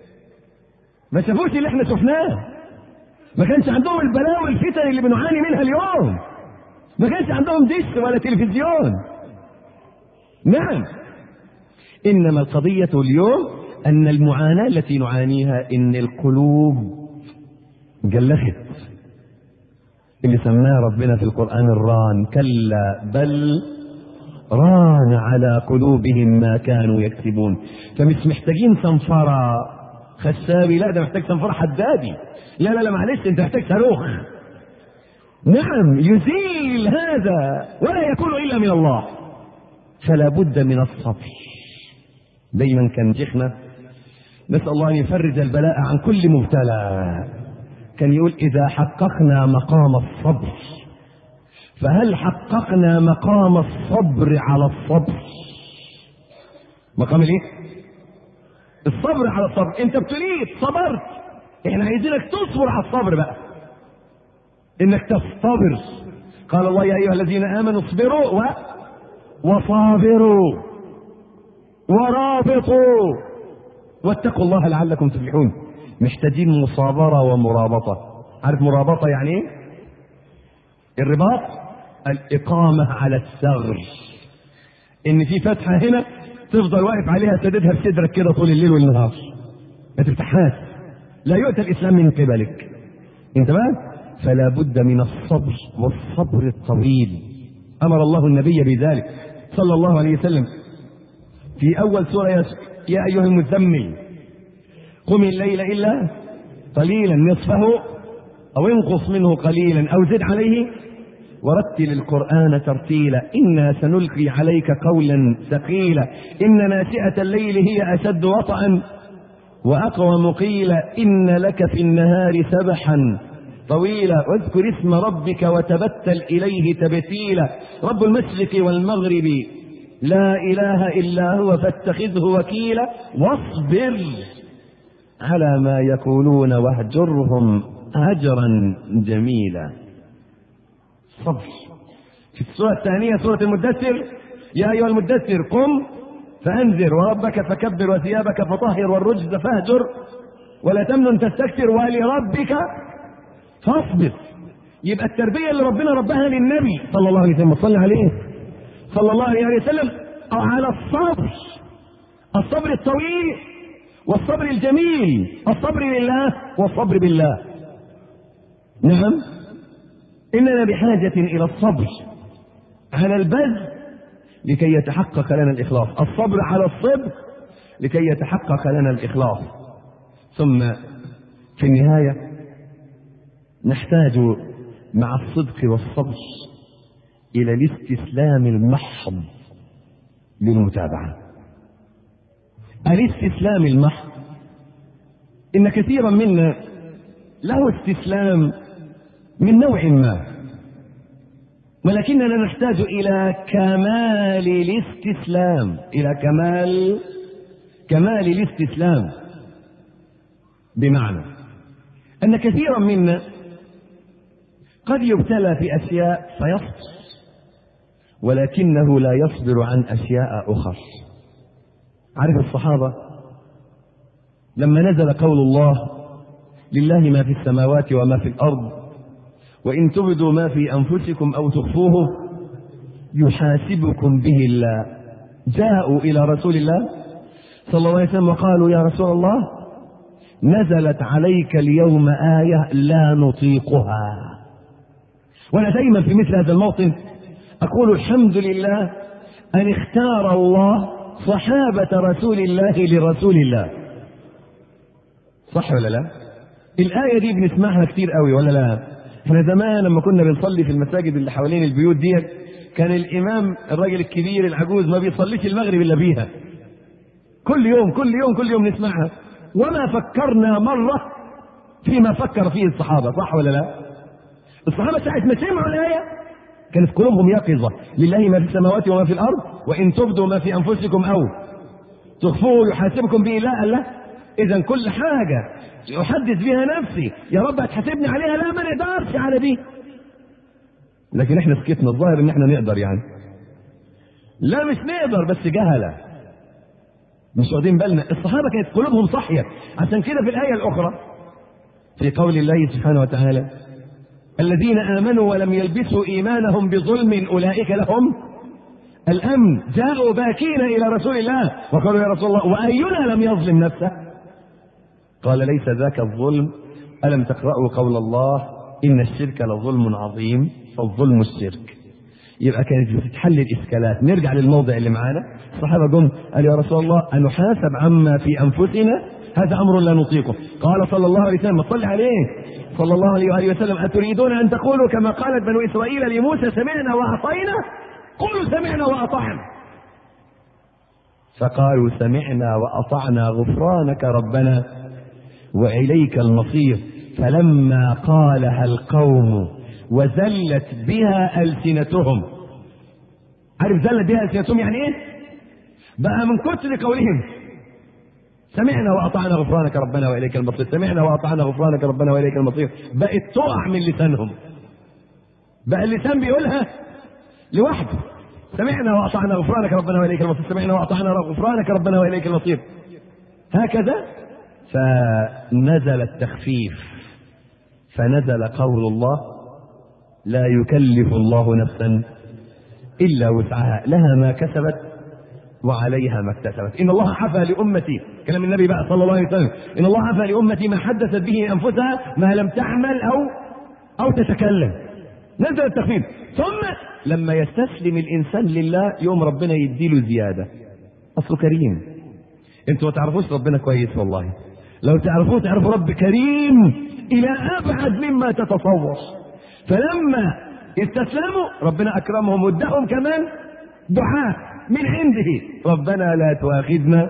ما شافوش اللي احنا شفناه. ما كانش عندهم البلاوي والفتن اللي بنعاني منها اليوم. ما كانش عندهم دش ولا تلفزيون. نعم، انما القضية اليوم ان المعاناة التي نعانيها ان القلوب جلخت. اللي سماه ربنا في القرآن الران، كلا بل ران على قلوبهم ما كانوا يكسبون. فمش محتاجين صنفرة خسابي، لا ده محتاج صنفرة حدادي. لا لا لا معلش، انت محتاج صاروخ. نعم، يزيل هذا ولا يكون الا من الله. فلا بد من الصبر. دايما كان شيخنا نسأل الله ان يفرج البلاء عن كل مبتلى كان يقول إذا حققنا مقام الصبر فهل حققنا مقام الصبر على الصبر؟ مقام الايه؟ الصبر على الصبر. انت ابتليت صبرت، احنا عايزينك تصبر على الصبر بقى، انك تصطبر. قال الله يا ايها الذين امنوا اصبروا و... وصابروا ورابطوا واتقوا الله لعلكم تفلحون. محتاجين مصابرة ومرابطة. عارف مرابطة يعني ايه؟ الرباط الإقامة على الثغر، إن في فتحة هنا تفضل واقف عليها سددها بصدرك كده طول الليل والنهار، ما تفتحهاش، لا يؤتى الإسلام من قبلك. انت بقى فلا بد من الصبر، والصبر الطويل. أمر الله النبي بذلك صلى الله عليه وسلم في أول سورة يا أيها المزمل قم الليل إلا قليلا نصفه أو انقص منه قليلا أو زد عليه ورتل القرآن ترتيلا إنا سنلقي عليك قولا ثقيلا إن ناشئة الليل هي أشد وطئا وأقوم قيلا إن لك في النهار سبحا طويلة واذكر اسم ربك وتبتل إليه تبتيلا رب المشرق والمغرب لا إله إلا هو فاتخذه وكيلا واصبر على ما يقولون واهجرهم هجرا جميلا. صبر. في السورة الثانية سورة المدثر يا أيها المدثر قم فأنذر وربك فكبر وثيابك فطهر والرجز فاهجر ولا تمنن تستكثر ولربك فاصبر. يبقى التربية اللي ربنا ربها للنبي صلى الله عليه وسلم صلى عليه صلى الله عليه وسلم على الصبر، الصبر الطويل والصبر الجميل، الصبر لله والصبر بالله. نعم إننا بحاجة إلى الصبر على البذل لكي يتحقق لنا الإخلاص، الصبر على الصبر لكي يتحقق لنا الإخلاص. ثم في النهاية نحتاج مع الصدق والصبر إلى الاستسلام المحض للمتابعة. الاستسلام المحض، إن كثيرا منا له استسلام من نوع ما، ولكننا نحتاج إلى كمال الاستسلام، إلى كمال كمال الاستسلام، بمعنى أن كثيرا منا قد يبتلى في أشياء فيصبر، ولكنه لا يصبر عن أشياء أخرى. عارف الصحابة لما نزل قول الله لله ما في السماوات وما في الأرض وإن تبدوا ما في أنفسكم أو تخفوه يحاسبكم به الله، جاءوا إلى رسول الله صلى الله عليه وسلم وقالوا يا رسول الله نزلت عليك اليوم آية لا نطيقها. وأنا دائما في مثل هذا الموطن أقول الحمد لله أن اختار الله صحابة رسول الله لرسول الله. صح ولا لا؟ الآية دي بنسمعها كتير قوي ولا لا؟ احنا زمان لما كنا بنصلي في المساجد اللي حوالين البيوت دي كان الإمام الراجل الكبير العجوز ما بيصليش المغرب إلا بيها. كل يوم كل يوم كل يوم نسمعها، وما فكرنا مرة فيما فكر فيه الصحابة. صح ولا لا؟ الصحابة ساعة ما سمعوا الآية كانت قلوبهم يقظة، لله ما في السماوات وما في الأرض وإن تبدوا ما في أنفسكم أو تخفوه يحاسبكم به. لا لا، إذا كل حاجة أحدث بها نفسي يا رب هتحاسبني عليها، لا ما نقدرش على دي. لكن احنا سكتنا، الظاهر ان احنا نقدر يعني. لا مش نقدر، بس جهلة مش واخدين بالنا. الصحابة كانت قلوبهم صحية. عشان كده في الآية الأخرى في قول الله سبحانه وتعالى الذين آمنوا ولم يلبسوا إيمانهم بظلم أولئك لهم الأمن، جاءوا باكين إلى رسول الله وقالوا يا رسول الله وأينا لم يظلم نفسه؟ قال ليس ذاك الظلم، ألم تقرأوا قول الله إن الشرك لظلم عظيم، فالظلم الشرك. يبقى كانت بتتحل الإشكالات. نرجع للموضع اللي معانا. الصحابة جم قالوا يا رسول الله أنحاسب عما في أنفسنا؟ هذا أمر لا نطيقه. قال صلى الله عليه وسلم صلى عليه صلى الله عليه وآله وسلم أتريدون أن تقولوا كما قالت بنو إسرائيل لموسى سمعنا وأطعنا؟ قولوا سمعنا وأطعنا. فقالوا سمعنا وأطعنا غفرانك ربنا وإليك المصير. فلما قالها القوم وزلت بها ألسنتهم. عارف زلت بها ألسنتهم يعني إيه؟ بقى من كتر قولهم سمعنا وأطعنا غفرانك ربنا وإليك المصير، سمعنا وأطعنا غفرانك ربنا وإليك المصير، بقت تقع من لسانهم. بقى اللسان بيقولها لوحده سمعنا وأطعنا غفرانك ربنا وإليك المصير، سمعنا وأطعنا غفرانك ربنا وإليك المصير، هكذا. فنزل التخفيف، فنزل قول الله لا يكلف الله نفسا إلا وسعها لها ما كسبت وعليها ما اكتسبت. إن الله عفى لأمتي، كلام النبي بقى صلى الله عليه وسلم، إن الله عفى لأمتي ما حدثت به أنفسها ما لم تعمل أو أو تتكلم. نزل التخفيف. ثم لما يستسلم الإنسان لله يوم ربنا يديله زيادة. أصله كريم. أنتوا ما تعرفوش ربنا كويس والله. لو تعرفوه تعرفوا رب كريم إلى أبعد مما تتصور. فلما استسلموا ربنا أكرمهم وادهم كمان دعاء من عنده ربنا لا تؤاخذنا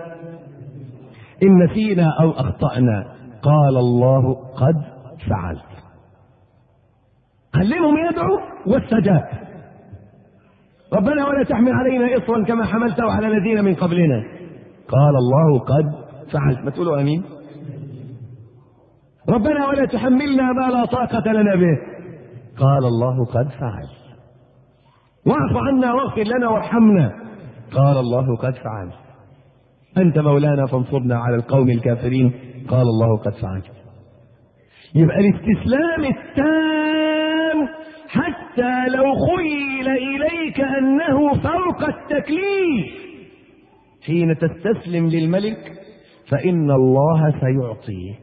إن نسينا أو أخطأنا، قال الله قد فعلت. علمهم يدعوا واستجاب. ربنا ولا تحمل علينا إصرا كما حملته على الذين من قبلنا قال الله قد فعلت. ما تقولوا امين. ربنا ولا تحملنا ما لا طاقة لنا به قال الله قد فعل. واعف عنا واغفر لنا وارحمنا قال الله قد فعل. أنت مولانا فانصرنا على القوم الكافرين قال الله قد فعل. يبقى الاستسلام التام حتى لو خيل إليك أنه فوق التكليف. حين تستسلم للملك فإن الله سيعطيك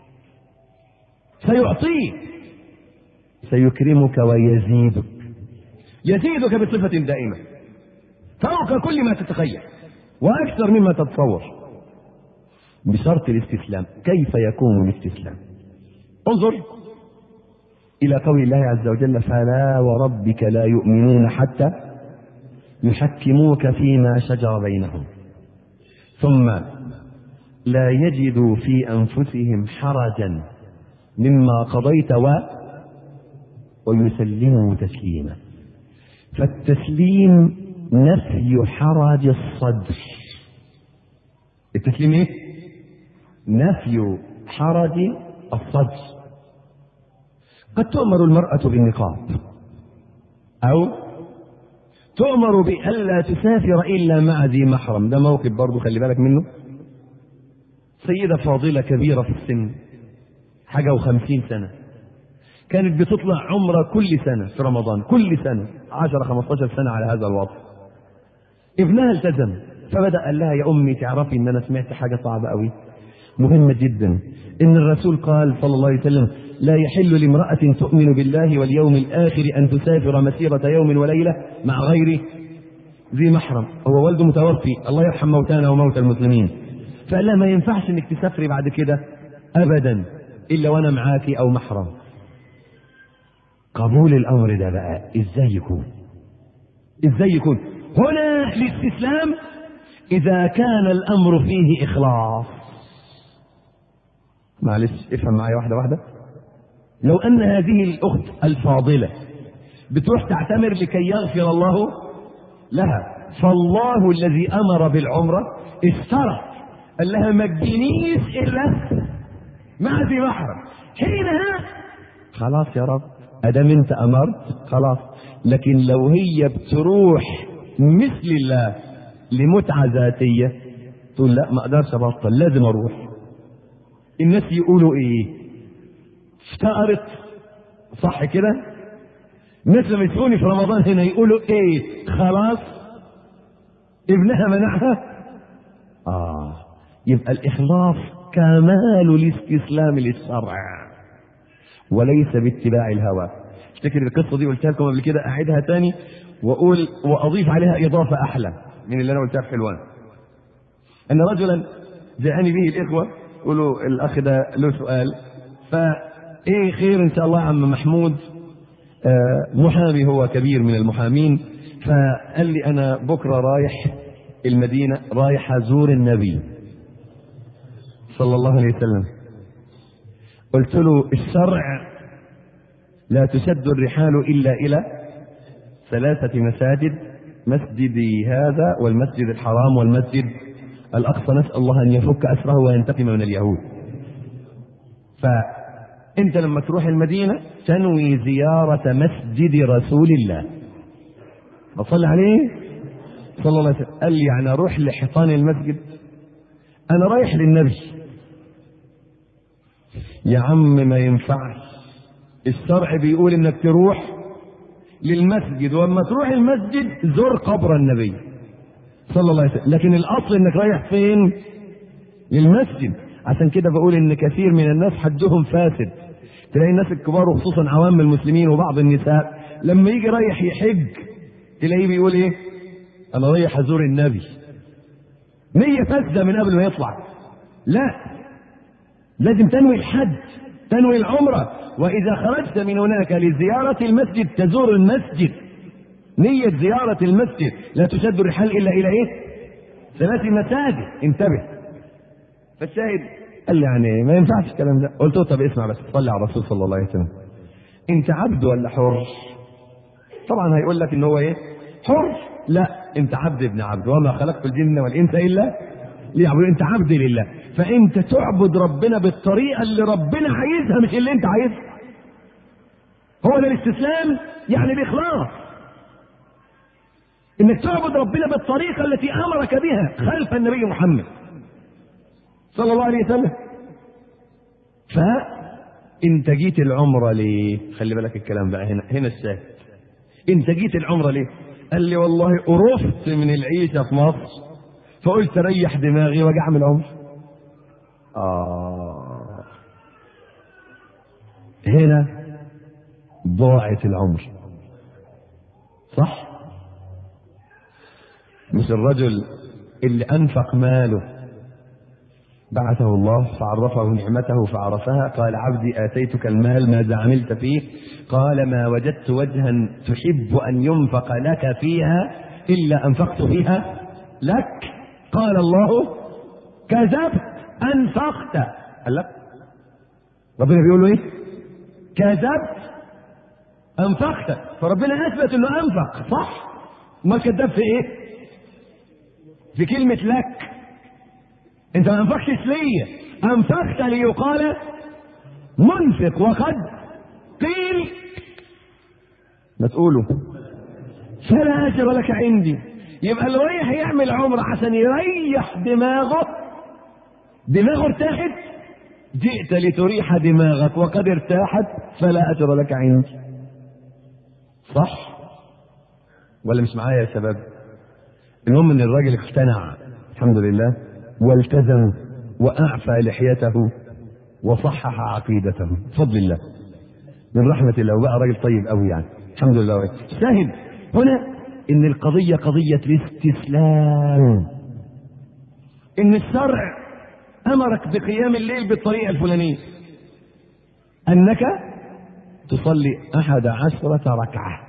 سيعطيك سيكرمك ويزيدك، يزيدك بصفة دائمة فوق كل ما تتخيل وأكثر مما تتصور، بشرط الاستسلام. كيف يكون الاستسلام؟ انظر إلى قول الله عز وجل فلا وربك لا يؤمنون حتى يحكموك فيما شجر بينهم ثم لا يجدوا في أنفسهم حرجا مما قضيت و ويسلموا تسليما. فالتسليم نفي حرج الصدر. التسليم ايه؟ نفي حرج الصدر. قد تؤمر المرأة بالنقاب أو تؤمر بألا تسافر إلا مع ذي محرم. ده موقف برضو خلي بالك منه. سيدة فاضلة كبيرة في السن حاجة وخمسين سنة كانت بتطلع عمرة كل سنة في رمضان، كل سنة عشرة خمستاشر سنة على هذا الوضع. ابنها التزم فبدأ قال لها يا أمي تعرفي إن أنا سمعت حاجة صعبة قوي مهمة جدا، إن الرسول قال صلى الله عليه وسلم لا يحل لامرأة تؤمن بالله واليوم الآخر أن تسافر مسيرة يوم وليلة مع غير ذي محرم. هو والده متوفي الله يرحم موتانا وموتى المسلمين، فقال لها ما ينفعش إنك تسافري بعد كده أبدا إلا وأنا معاكي أو محرم. قبول الأمر ده بقى إزاي يكون؟ إزاي يكون؟ هنا الاستسلام إذا كان الأمر فيه إخلاص. معلش افهم معايا واحدة واحدة. لو أن هذه الأخت الفاضلة بتروح تعتمر لكي يغفر الله لها، فالله الذي أمر بالعمرة اشترط قال لها ما تجينيش إلا مع ذي محرم. حينها خلاص يا رب أدام أنت أمرت خلاص. لكن لو هي بتروح مثل الله لمتعة ذاتية تقول لا ما أقدرش أبطل لازم أروح. الناس يقولوا إيه؟ افتقرت صح كده؟ الناس لما يسمعوني في رمضان هنا يقولوا إيه؟ خلاص ابنها منعها. آه يبقى الإخلاص كمال الاستسلام للشرع وليس باتباع الهوى. افتكر القصة دي قلتها لكم قبل كده، أعيدها تاني وأقول وأضيف عليها إضافة أحلى من اللي أنا قلتها في حلوان. أن رجلا جاءني به الإخوة يقولوا الأخ ده له سؤال، فإيه خير إن شاء الله عم محمود آه محامي هو كبير من المحامين، فقال لي أنا بكرة رايح المدينة رايح أزور النبي صلى الله عليه وسلم. قلت له الشرع لا تشد الرحال إلا إلى ثلاثة مساجد، مسجدي هذا والمسجد الحرام والمسجد الأقصى، نسأل الله أن يفك أسره وينتقم من اليهود. فأنت لما تروح المدينة تنوي زيارة مسجد رسول الله بصلي عليه صلى الله عليه وسلم. قال لي يعني أروح لحيطان المسجد؟ أنا رايح للنبي. يا عم ما ينفعش، الشرع بيقول انك تروح للمسجد، واما تروح المسجد زور قبر النبي صلى الله عليه وسلم، لكن الاصل انك رايح فين؟ للمسجد. عشان كده بقول ان كثير من الناس حجهم فاسد. تلاقي الناس الكبار وخصوصا عوام المسلمين وبعض النساء لما يجي رايح يحج تلاقيه بيقول ايه؟ انا رايح ازور النبي. نية فاسدة من قبل ما يطلع. لا، لازم تنوي الحج، تنوي العمرة، وإذا خرجت من هناك لزيارة المسجد تزور المسجد. نية زيارة المسجد لا تشد الرحال إلا إلى إيه؟ ثلاث مساجد. انتبه. فالشاهد قال لي يعني ما ينفعش الكلام ده. قلت له طب اسمع بس، صلي على الرسول صلى الله عليه وسلم. انت عبد ولا حر؟ طبعا هيقول لك ان هو ايه؟ حر. لا، انت عبد ابن عبد. وما خلقت الجن والانس الا ليعبدون. انت عبد لله، فانت تعبد ربنا بالطريقه اللي ربنا عايزها مش اللي انت عايزها. هو ده الاستسلام، يعني الاخلاص، انك تعبد ربنا بالطريقه التي امرك بها خلف النبي محمد صلى الله عليه وسلم. فانت جيت العمره ليه؟ خلي بالك الكلام بقى هنا هنا الشاهد. انت جيت العمره ليه؟ قال لي والله قرفت من العيشه في مصر، فقلت ريح دماغي واجي اعمل عمره. اه هنا ضاعت العمر، صح؟ مش الرجل اللي انفق ماله بعثه الله فعرفه نعمته فعرفها، قال عبدي آتيتك المال ماذا عملت فيه؟ قال ما وجدت وجها تحب أن ينفق لك فيها إلا أنفقت فيها لك. قال الله كذبت أنفقت. قال لك ربنا بيقول له إيه؟ كذبت أنفقت. فربنا أثبت أنه أنفق، صح؟ ما كذب في إيه؟ في كلمة لك. انت ما انفقتش ليه، انفقت ليقال منفق، وقد قيل ما تقولوا فلا اجر لك عندي. يبقى اللي رايح يعمل عمره عشان يريح دماغه، دماغه ارتاحت، جئت لتريح دماغك وقد ارتاحت فلا اجر لك عندي. صح ولا مش معايا يا شباب؟ المهم ان الراجل اقتنع الحمد لله والتزم واعفى لحيته وصحح عقيدته بفضل الله من رحمه الله، وبقى راجل طيب قوي يعني الحمد لله. شاهد هنا ان القضيه قضيه الاستسلام، ان الشرع امرك بقيام الليل بالطريقه الفلانيه، انك تصلي احد عشره ركعه،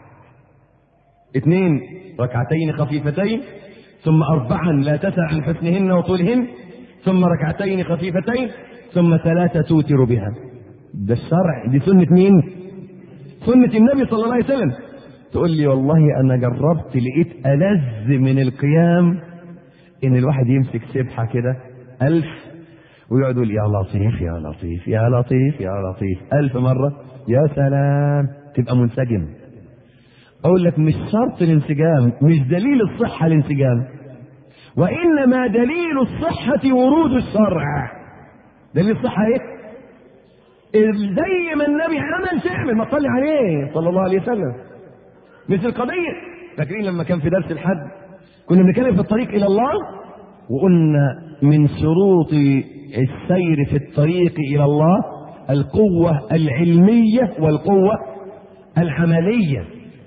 اثنين ركعتين خفيفتين، ثم أربعا لا تسع عن حسنهن وطولهن، ثم ركعتين خفيفتين، ثم ثلاثة توتر بها. ده الشرع، دي سنة مين؟ سنة النبي صلى الله عليه وسلم. تقول لي والله أنا جربت لقيت ألذ من القيام إن الواحد يمسك سبحة كده ألف ويقعد يقول يا لطيف يا لطيف يا لطيف يا لطيف ألف مرة، يا سلام، تبقى منسجم. أقول لك مش شرط الانسجام، مش دليل الصحة الانسجام، وإنما دليل الصحة ورود الشرع. دليل الصحة إيه؟ زي ما النبي عمل تعمل، ما تصلي عليه صلى الله عليه وسلم. مثل القضية، فاكرين لما كان في درس الحج كنا بنتكلم في الطريق إلى الله، وقلنا من شروط السير في الطريق إلى الله القوة العلمية والقوة العملية.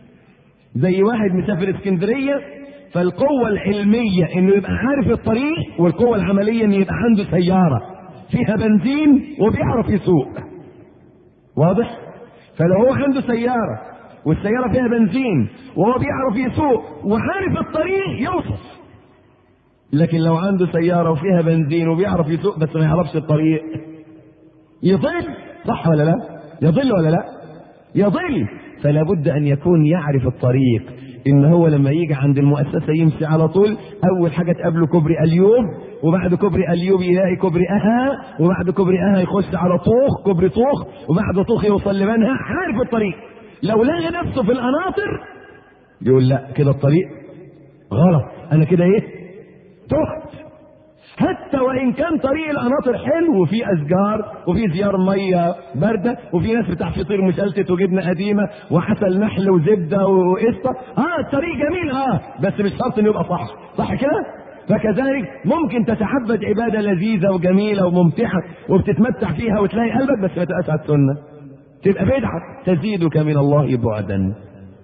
زي واحد مسافر اسكندرية، فالقوة العلمية انه يبقى عارف الطريق، والقوة العملية انه يبقى عنده سيارة فيها بنزين وبيعرف يسوق. واضح؟ فلو هو عنده سيارة والسيارة فيها بنزين وهو بيعرف يسوق وعارف الطريق يوصف. لكن لو عنده سيارة وفيها بنزين وبيعرف يسوق بس ما يعرفش الطريق، يضل. صح ولا لا؟ يضل ولا لا؟ يضل. فلا بد ان يكون يعرف الطريق، ان هو لما يجي عند المؤسسة يمشي على طول، اول حاجة تقابله كوبري اليوب، وبعد كوبري اليوب يلاقي كوبري اها، وبعد كوبري اها يخش على طوخ، كوبري طوخ، وبعد طوخ يوصل لمنها. عارف الطريق. لو لقى نفسه في القناطر يقول لا كده الطريق غلط، انا كده ايه؟ تهت. حتى وان كان طريق القناطر حلو وفي اشجار وفي زيار ميه بارده وفي ناس بتاع فطير مشلتت وجبنه قديمه وعسل نحل وزبده وقشطه، اه الطريق جميل، اه بس مش شرط انه يبقى صح. صح كده؟ فكذلك ممكن تتعبد عباده لذيذه وجميله وممتعه وبتتمتع فيها وتلاقي قلبك بس ما تبقاش على السنه، تبقى بدعه تزيدك من الله بعدا.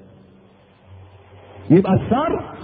يبقى الشرط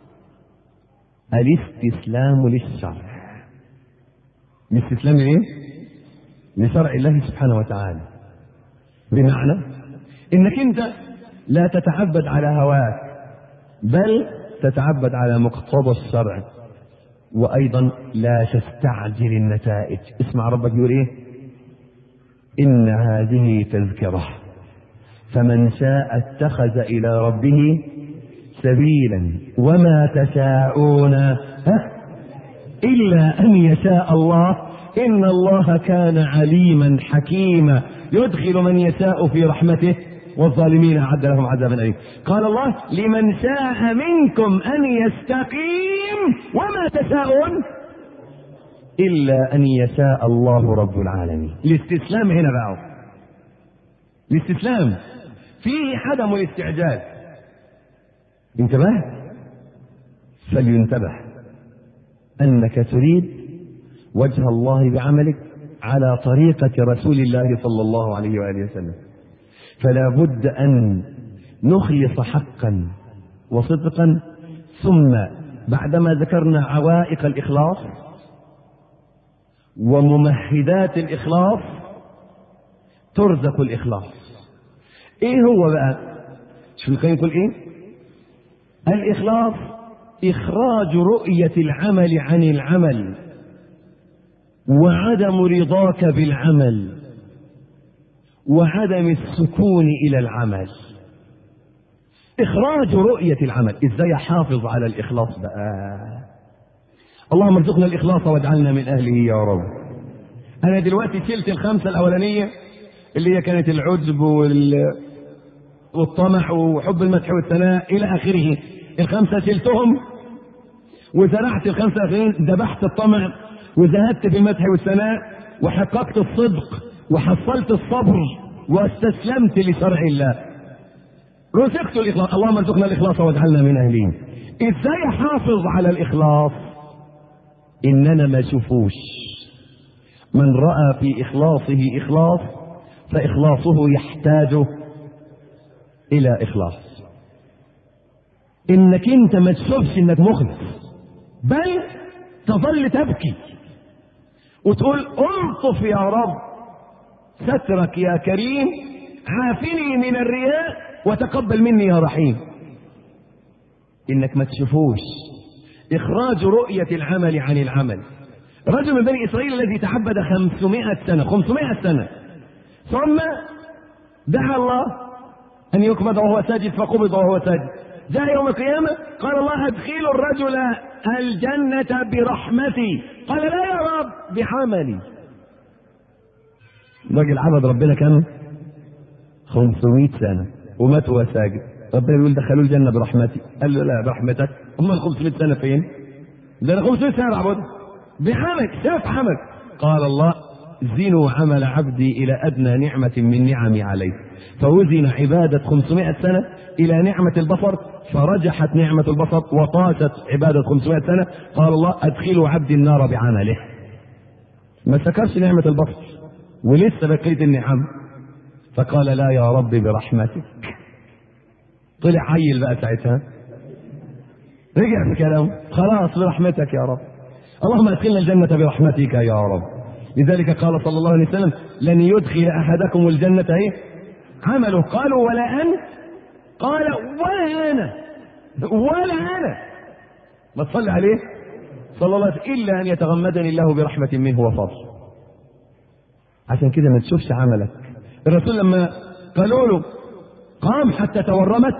الاستسلام للشرع. الاستسلام لايه؟ لشرع الله سبحانه وتعالى، بمعنى انك انت لا تتعبد على هواك، بل تتعبد على مقتضى الشرع، وايضا لا تستعجل النتائج. اسمع ربك يقول ايه؟ ان هذه تذكرة فمن شاء اتخذ إلى ربه سبيلا وما تشاءون إلا أن يشاء الله إن الله كان عليما حكيما يدخل من يشاء في رحمته والظالمين أعد لهم عذابا أليما. قال الله لمن شاء منكم أن يستقيم وما تشاءون إلا أن يشاء الله رب العالمين. الاستسلام هنا بقى، الاستسلام فيه عدم الاستعجال. انتبه، فلينتبه أنك تريد وجه الله بعملك على طريقة رسول الله صلى الله عليه وآله وسلم، فلا بد أن نخلص حقا وصدقا. ثم بعدما ذكرنا عوائق الإخلاص وممهدات الإخلاص ترزق الإخلاص. إيه هو بقى؟ شو القيم يقول إيه؟ الإخلاص إخراج رؤية العمل عن العمل وعدم رضاك بالعمل وعدم السكون إلى العمل. إخراج رؤية العمل. إزاي أحافظ على الإخلاص بقى؟ اللهم ارزقنا الإخلاص واجعلنا من أهله يا رب. أنا دلوقتي شلت الخمسة الأولانية اللي هي كانت العجب والطمع وحب المدح والثناء إلى آخره. الخمسة شلتهم وزرعت الخمسة الآخرين، ذبحت الطمع وزهدت في المدح والثناء وحققت الصدق وحصلت الصبر واستسلمت لشرع الله. رزقت الإخلاص. اللهم ارزقنا الإخلاص واجعلنا من أهله. إزاي أحافظ على الإخلاص؟ إننا ما شوفوش. من رأى في إخلاصه إخلاص فإخلاصه يحتاج إلى إخلاص. إنك أنت ما تشوفش إنك مخلص، بل تظل تبكي وتقول ألطف يا رب سترك يا كريم، عافني من الرياء وتقبل مني يا رحيم. إنك ما تشوفوش. إخراج رؤية العمل عن العمل. رجل من بني إسرائيل الذي تعبد خمسمائة سنة خمسمائة سنة ثم دعا الله أن يقبض وهو ساجد فقبض وهو ساجد. جاء يوم القيامة قال الله أدخلوا الرجل الجنة برحمتي، قال لا يا رب بعملي. الراجل عبد ربنا كم؟ خمسمائة سنة ومات وهو ساجد. ربنا يقول دخلوا الجنة برحمتي، قال له لا برحمتك. هم ال خمسمائة سنة فين؟ ده أنا خمسمائة سنة أعبد بعمل. شاف عمل. قال الله زنوا عمل عبدي إلى أدنى نعمة من نعمي عليه، فوزن عبادة خمسمائة سنة إلى نعمة البصر فرجحت نعمة البصر وطاشت عبادة خمسمائة سنة. قال الله أدخلوا عبدي النار بعمله. ما سكرش نعمة البصر ولسه بقيت النعم، فقال لا يا رب برحمتك. طلع عيل بقى ساعتها، رجع في كلامه خلاص برحمتك يا رب. اللهم ادخلنا الجنة برحمتك يا رب. لذلك قال صلى الله عليه وسلم لن يدخل أحدكم الجنة ايه عمله. قالوا ولا أن؟ قال ولا أنا ولا أنا. ما تصلي عليه صلى الله عليه وسلم إلا أن يتغمدني الله برحمة منه وفضل. عشان كده ما تشوفش عملك. الرسول لما قالوا له قام حتى تورمت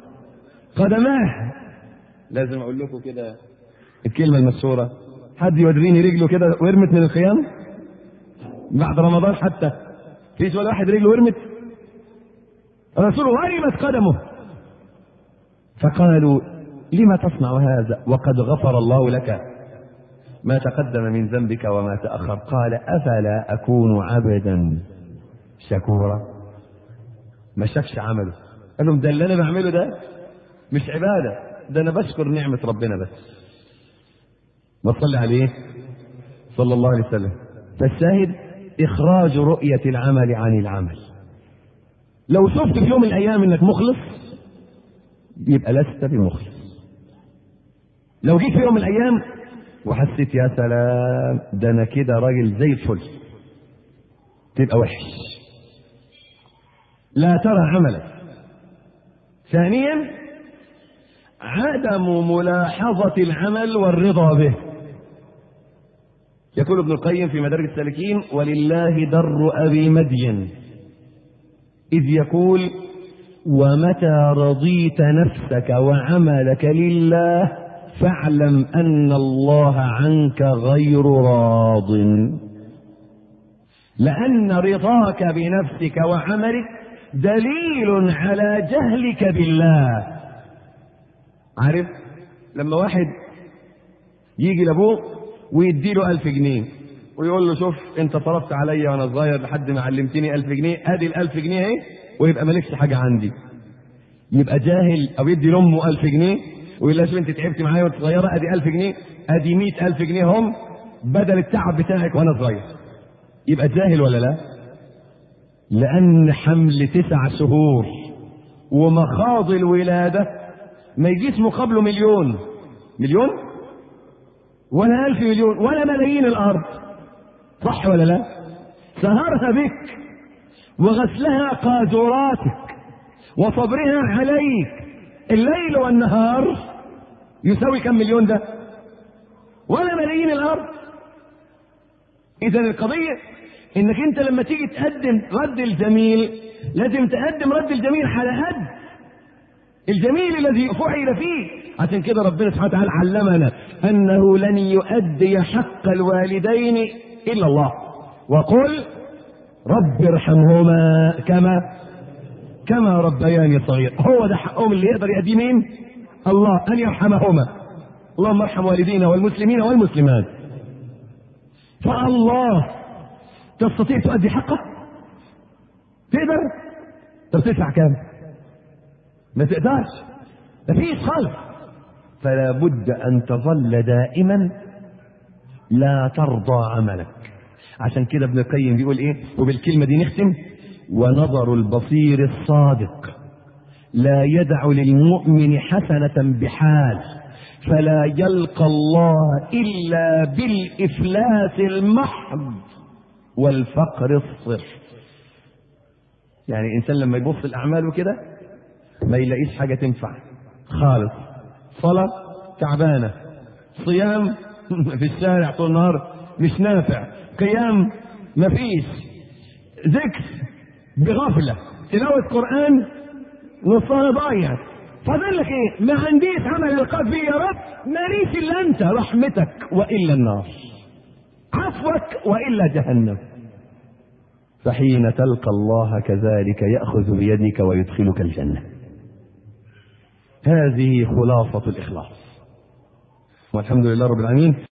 قدماه. لازم أقول لكم كده الكلمة المشهورة، حد يوريني رجله كده ورمت من الخيام بعد رمضان؟ حتى فيش ولا واحد رجله ورمت. الرسول ورمت قدمه، فقالوا لما تصنع هذا وقد غفر الله لك ما تقدم من ذنبك وما تأخر؟ قال أفلا أكون عبدا شكورا. ما شافش عمله. قال لهم ده اللي أنا بعمله ده مش عبادة، ده أنا بشكر نعمة ربنا بس. ما تصلي عليه صلى الله عليه وسلم. فالشاهد إخراج رؤية العمل عن العمل. لو شفت في يوم من الأيام إنك مخلص يبقى لست بمخلص. لو جيت في يوم من الأيام وحسيت يا سلام ده أنا كده راجل زي الفل، تبقى وحش، لا ترى عملك. ثانيا عدم ملاحظة العمل والرضا به. يقول ابن القيم في مدارج السالكين ولله در أبي مدين إذ يقول ومتى رضيت نفسك وعملك لله فاعلم أن الله عنك غير راض، لأن رضاك بنفسك وعملك دليل على جهلك بالله. عارف لما واحد يجي لابوه ويديله ألف جنيه ويقول له شوف انت صرفت عليا وانا صغير لحد ما علمتني ألف جنيه، ادي الألف جنيه اهي، ويبقى مالكش حاجة عندي، يبقى جاهل. او يدي لامه ألف جنيه ويقول لها شوف انت تعبت معايا وانت صغيرة، ادي ألف جنيه، ادي مئة ألف جنيه هم بدل التعب بتاعك وانا صغير، يبقى جاهل ولا لا؟ لأن حمل تسع شهور ومخاض الولادة ما يجيش مقابله مليون مليون ولا ألف مليون ولا ملايين الأرض، صح ولا لا؟ سهرها بك وغسلها قاذوراتك وصبرها عليك الليل والنهار يساوي كم مليون ده؟ ولا ملايين الأرض. إذا القضية إنك أنت لما تيجي تقدم رد الجميل لازم تقدم رد الجميل على قد الجميل الذي فعل فيه. عشان كده ربنا سبحانه وتعالى علمنا أنه لن يؤدي حق الوالدين إلا الله، وقل رب ارحمهما كما كما ربياني صغير. هو ده حقهم اللي يقدر يؤدي مين؟ الله، أن يرحمهما. اللهم ارحم والدينا والمسلمين والمسلمات. فالله تستطيع تؤدي حقه؟ تقدر؟ طب تدفع كام؟ ما تقدرش، ما فيش خالص. فلا بد أن تظل دائما لا ترضى عملك. عشان كده ابن القيم بيقول ايه، وبالكلمة دي نختم: ونظر البصير الصادق لا يدع للمؤمن حسنة بحال فلا يلقى الله إلا بالإفلاس المحض والفقر الصرف. يعني الإنسان لما يبص الأعمال كده ما يلاقيش حاجة تنفع خالص. صلاة تعبانة، صيام في الشارع طول النهار مش نافع، قيام مفيش، ذكر بغفلة، تلاوة قرآن نصها ضايع. فاضل لك ايه؟ ما عنديش عمل القاء فيه يا رب، ماليش الا انت، رحمتك والا النار، عفوك والا جهنم. فحين تلقى الله كذلك يأخذ بيدك ويدخلك الجنة. هذه خلاصة الإخلاص، والحمد لله رب العالمين.